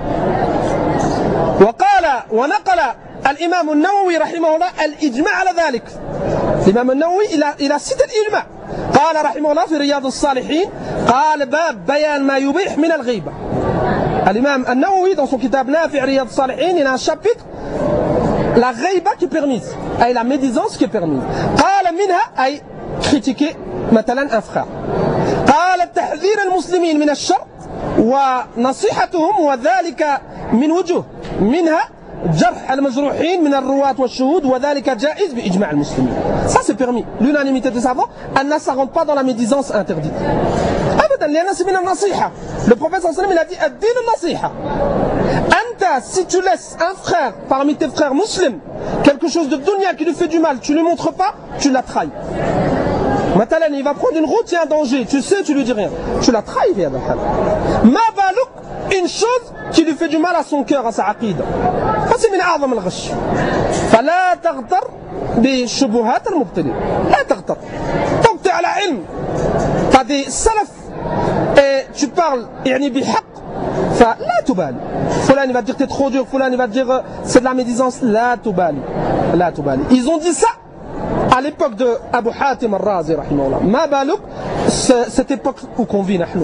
Speaker 2: وقال ونقل الإمام النووي رحمه الله الإجماع على ذلك. الإمام النووي إلى إلى ست الإجماع. قال رحمه الله في رياض الصالحين قال باب بيان ما يبيح من الغيبة. الإمام النووي dans son kitab نافع رياض الصالحين il a un chapitre la ghayba qui est permise, et la médisance qui est permise. قال منها أي critiquer مثلا un frère. قال تحذير المسلمين من الشر ونصيحتهم وذلك من وجوه منها جرح المجروحين من الرواة والشهود وذلك جائز بإجماع المسلمين. Ça c'est permis. L'unanimité des savants, elle ne rentre pas dans la médisance interdite. أبدا لأن c'est من النصيحة. Le prophète sallallahu alayhi wa sallam il a dit الدين النصيحة. Anta, si tu laisses un frère parmi tes frères musulmans quelque chose de dunya qui lui fait du mal, tu ne lui montres pas, tu l'as trahi. Maintenant il va prendre une route, il y a un danger, tu sais, tu lui dis rien, tu l'as trahi. Ma balouk, une chose qui lui fait du mal à son cœur, à sa aqida. C'est min a'zam al-ghash. Fala taghtar bi shubuhat al-mubtali. La taghtar. Tant que tu es à la ilm, tu as des salaf et tu parles yani bi haqq. فلا تبالي. فلان il va te dire t'es trop dur, فلان il va te dire c'est de la médisance. لا تبالي. لا تبالي. Ils ont dit ça à l'époque de Abu Hatim al-Razi rahimahullah. ما بالك cette époque où qu'on vit نحن.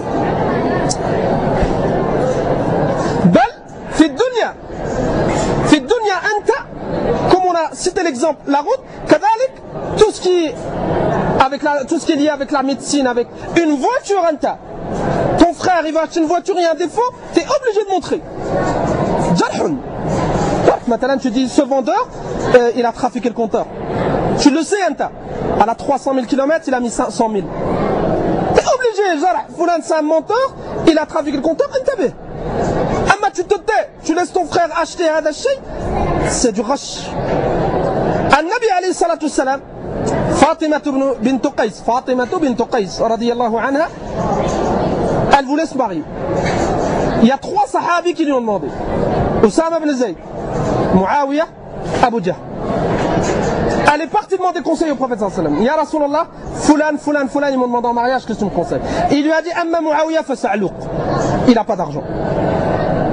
Speaker 2: بل في الدنيا في الدنيا أنت comme on a cité l'exemple la route كذلك tout ce qui avec la tout ce qui est lié avec la médecine, avec une voiture أنت. Ton frère il va acheter une voiture, il y a un défaut, tu es obligé de montrer. Jarhun. Maintenant tu dis ce vendeur euh, il a trafiqué le compteur. Tu le sais Anta. À la trois cent mille kilomètres il a mis cinq cent mille. Tu es obligé, Jarh. Foulan c'est un menteur, il a trafiqué le compteur, Anta. Amma tu te tais, tu laisses ton frère acheter un achat, c'est du rash. An-Nabi alayhi salatu salam, Fatima bint Qais, Fatima bint Qais radiyallahu anha, elle voulait se marier. Il y a trois sahabis qui lui ont demandé. Oussama ibn Zayd, Muawiyah, Abu Jahl. Elle est partie demander conseil au prophète sallallahu alayhi wa sallam. Ya Rasulallah, Fulan, Fulan, Fulan, ils m'ont demandé en mariage, qu'est-ce que tu me conseilles? Il lui a dit, Amma Muawiyah fa sa'louq. Il n'a pas d'argent. Il lui a montré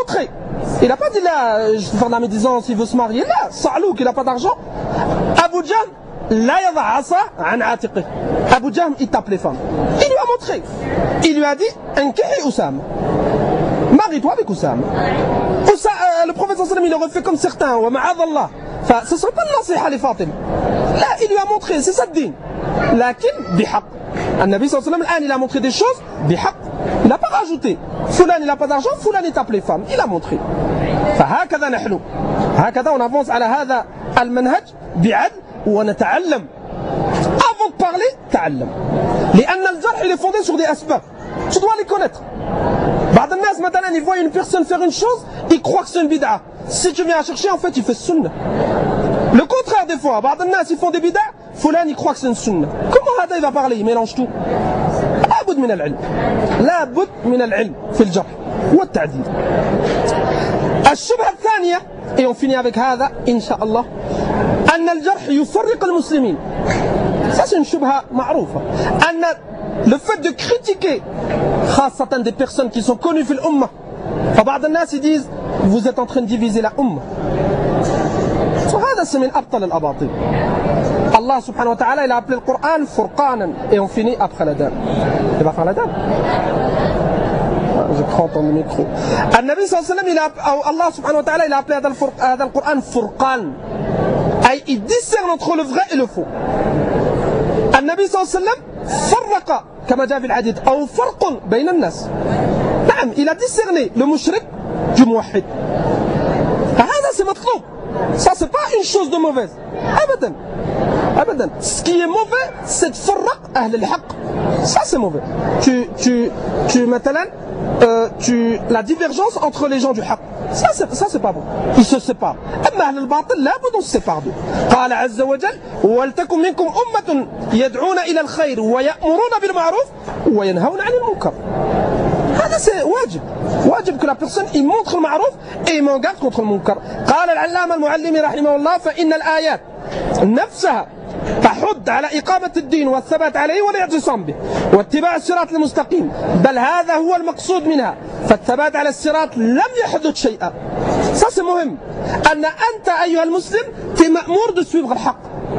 Speaker 2: montré. Il n'a pas dit là, je vais faire de la médisance, il veut se marier. Là, Sa'louk, il n'a pas d'argent. Abu Jahm, la yada asa an atiqih. Abu Jahm, il tape les femmes. Il lui a montré. Il lui a dit, Ankihi Oussam. Marie-toi avec Oussam. Oussam euh, le prophète sallallahu alayhi wa sallam, il aurait fait comme certains. Wa ma'adallah. Enfin, ce ne serait pas de nasiha les Fatim. Là, il lui a montré, c'est ça le din. Lakin, bihaq. An-Nabi sallallahu alayhi wa sallam, il a montré des choses, bihaq. Il n'a pas rajouté. Foulan, il n'a pas d'argent, Foulan, il tape les femmes. Il a montré. فهكذا نحن هكذا on avance على هذا المنهج بعدل ونتعلم. Avant de parler, تعلم. لأن الجرح il est fondé sur des asbab. Tu dois les connaître. بعض الناس مثلا ils voient une personne faire une chose, ils croient que c'est une bid'a. Si tu viens à chercher, en fait, il fait sunna. Le contraire des fois, بعض الناس ils font des bid'a, Foulan il croit que c'est une sunna. Comment هذا il va parler, il mélange tout. لابد من العلم. لابد من العلم في الجرح والتعديل. الشبهة الثانية et on finit avec هذا إن شاء الله أن الجرح يفرق المسلمين. Ça c'est une شبهة معروفة. أن le fait de critiquer خاصة des personnes qui sont connues في الأمة فبعض الناس ils disent vous êtes en train de diviser la أمة. فهذا c'est من أبطل الأباطيل. Allah subhanahu wa ta'ala il a appelé le Coran Furqanan et on finit après la dame. Il va faire la dame. Je prends ton micro. النبي صلى الله عليه وسلم il a, Allah subhanahu wa ta'ala il a appelé هذا القرآن فرقان. أي il discerne entre le vrai et le faux. النبي صلى الله عليه وسلم فرق كما جاء في الحديث أو فرق بين الناس. نعم il a discerné le mushrik du muwahhid. هذا c'est مطلوب. Ça c'est pas une chose de mauvaise. أبدا. أبدا. Ce qui est mauvais c'est de فرق أهل الحق. Ça c'est mauvais. Tu tu tu مثلا Euh, tu, la divergence entre les gens du haqq. Ça c'est, ça c'est pas bon. Ils se séparent. أما أهل الباطل لابد أن se séparent d'eux. قال عز وجل ولتكن منكم أمة يدعون إلى الخير ويأمرون بالمعروف وينهون عن المنكر. هذا c'est واجب. واجب que la personne il montre le معروف et il m'en garde contre le munkar. قال العلامة المعلمي رحمه الله فإن الآيات نفسها تحض على إقامة الدين والثبات عليه والاعتصام به واتباع الصراط المستقيم بل هذا هو المقصود منها فالثبات على الصراط لم يحدث شيئا. Ça c'est مهم أن أنت أيها المسلم t'es مأمور de suivre الحق.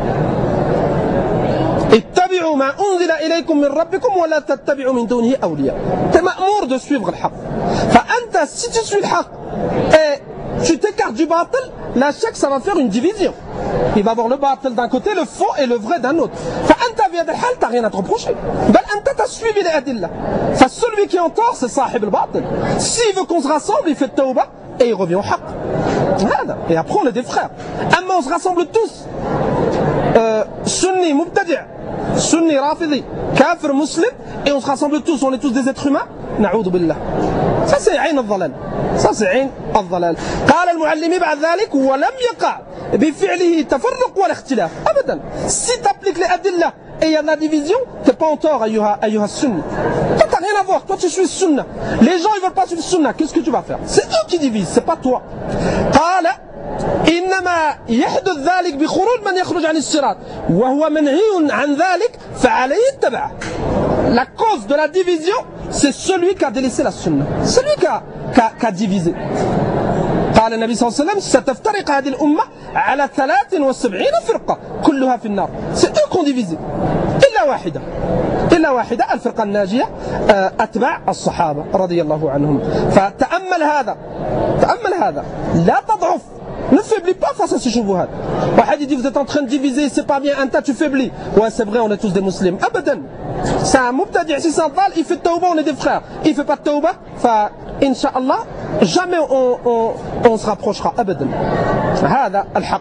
Speaker 2: اتبعوا ما أنزل إليكم من ربكم ولا تتبعوا من دونه أولياء. t'es مأمور de suivre الحق. فأنت si tu suis le حق et tu t'écartes du batil, la chèque ça va faire une division. Il va avoir le batil d'un côté, le faux et le vrai d'un autre. فأنت في هذا الحال t'as rien à te reprocher. بل أنت t'as suivi les adillah. فcelui qui est en tort c'est صاحب الباطل. S'il veut qu'on se rassemble, il fait tawbah et il revient au haqq. هذا. Et après on est des frères. أما on se rassemble tous. Euh, sunni, mubtadi', sunni, rafidi, kafir, muslim, et on se rassemble tous, on est tous des êtres humains. Na'oudhu billah. Ça c'est عين الضلال. Ça c'est عين الضلال. قال المعلم بعد ذلك ولم يقع بفعله تفرق ولا اختلاف أبدا. Si tu appliques les adillah et il y a de la division, t'es pas en tort ayyuha ayyuha sunni. Toi t'as rien à voir, toi tu suis sunna. Les gens ils veulent pas suivre sunna, qu'est-ce que tu vas faire? C'est eux qui divisent, c'est pas toi. قال إنما يحدث ذلك بخروج من يخرج عن الصراط وهو منهي عن ذلك فعليه التبع. La cause de la division c'est celui qui a délaissé la sunna, celui qui a, qui a, qui a divisé. قال النبي صلى الله عليه وسلم ستفترق هذه الأمة على ثلاث وسبعين فرقة كلها في النار. C'est eux qui ont divisé إلا واحدة إلا واحدة الفرقة الناجية أتباع الصحابة رضي الله عنهم. فتأمل هذا تأمل هذا لا تضعف. Ne faiblis pas face à ces chouvuhat. Wahad il dit vous êtes en train de diviser, c'est pas bien, un tas tu faiblis. Ouais c'est vrai, on est tous des musulmans. Abadan. C'est un mubtadi', si c'est un dal, il fait tawbah, on est des frères. Il fait pas de tawbah, fa incha'Allah, jamais on, on, on se rapprochera. Abadan. هذا الحق.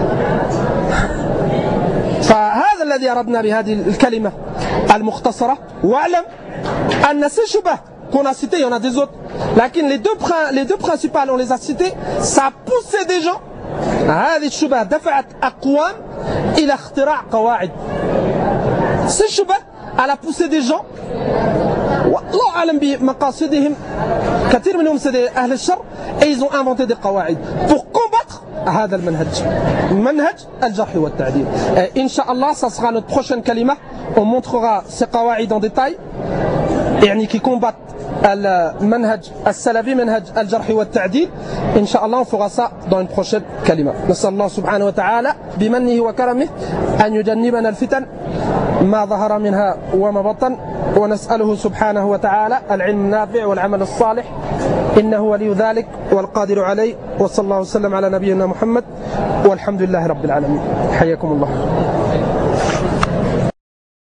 Speaker 2: فهذا الذي أردنا بهذه الكلمة المختصرة واعلم أن ces shubah qu'on a cité, il y en a des autres. Lakin les deux, les deux principales, on les a cités, ça a poussé des gens. هذه الشبهة دفعت أقوام إلى اختراع قواعد. Ces shubhah, elle a poussé des gens. والله أعلم بمقاصدهم. كثير منهم c'est أهل الشر et ils ont inventé des قواعد pour combattre هذا المنهج. منهج الجرح والتعديل. إن شاء الله, ça sera notre prochaine kalima. On montrera ces قواعد en détail. يعني qui combattent المنهج السلفي منهج الجرح والتعديل. إن شاء الله on fera ça dans une prochaine كلمة. نسأل الله سبحانه وتعالى بمنه وكرمه أن يجنبنا الفتن ما ظهر منها وما بطن، ونسأله سبحانه وتعالى العلم النافع والعمل الصالح إنه ولي ذلك والقادر عليه. وصلى الله وسلم على نبينا محمد والحمد لله رب العالمين. حياكم الله.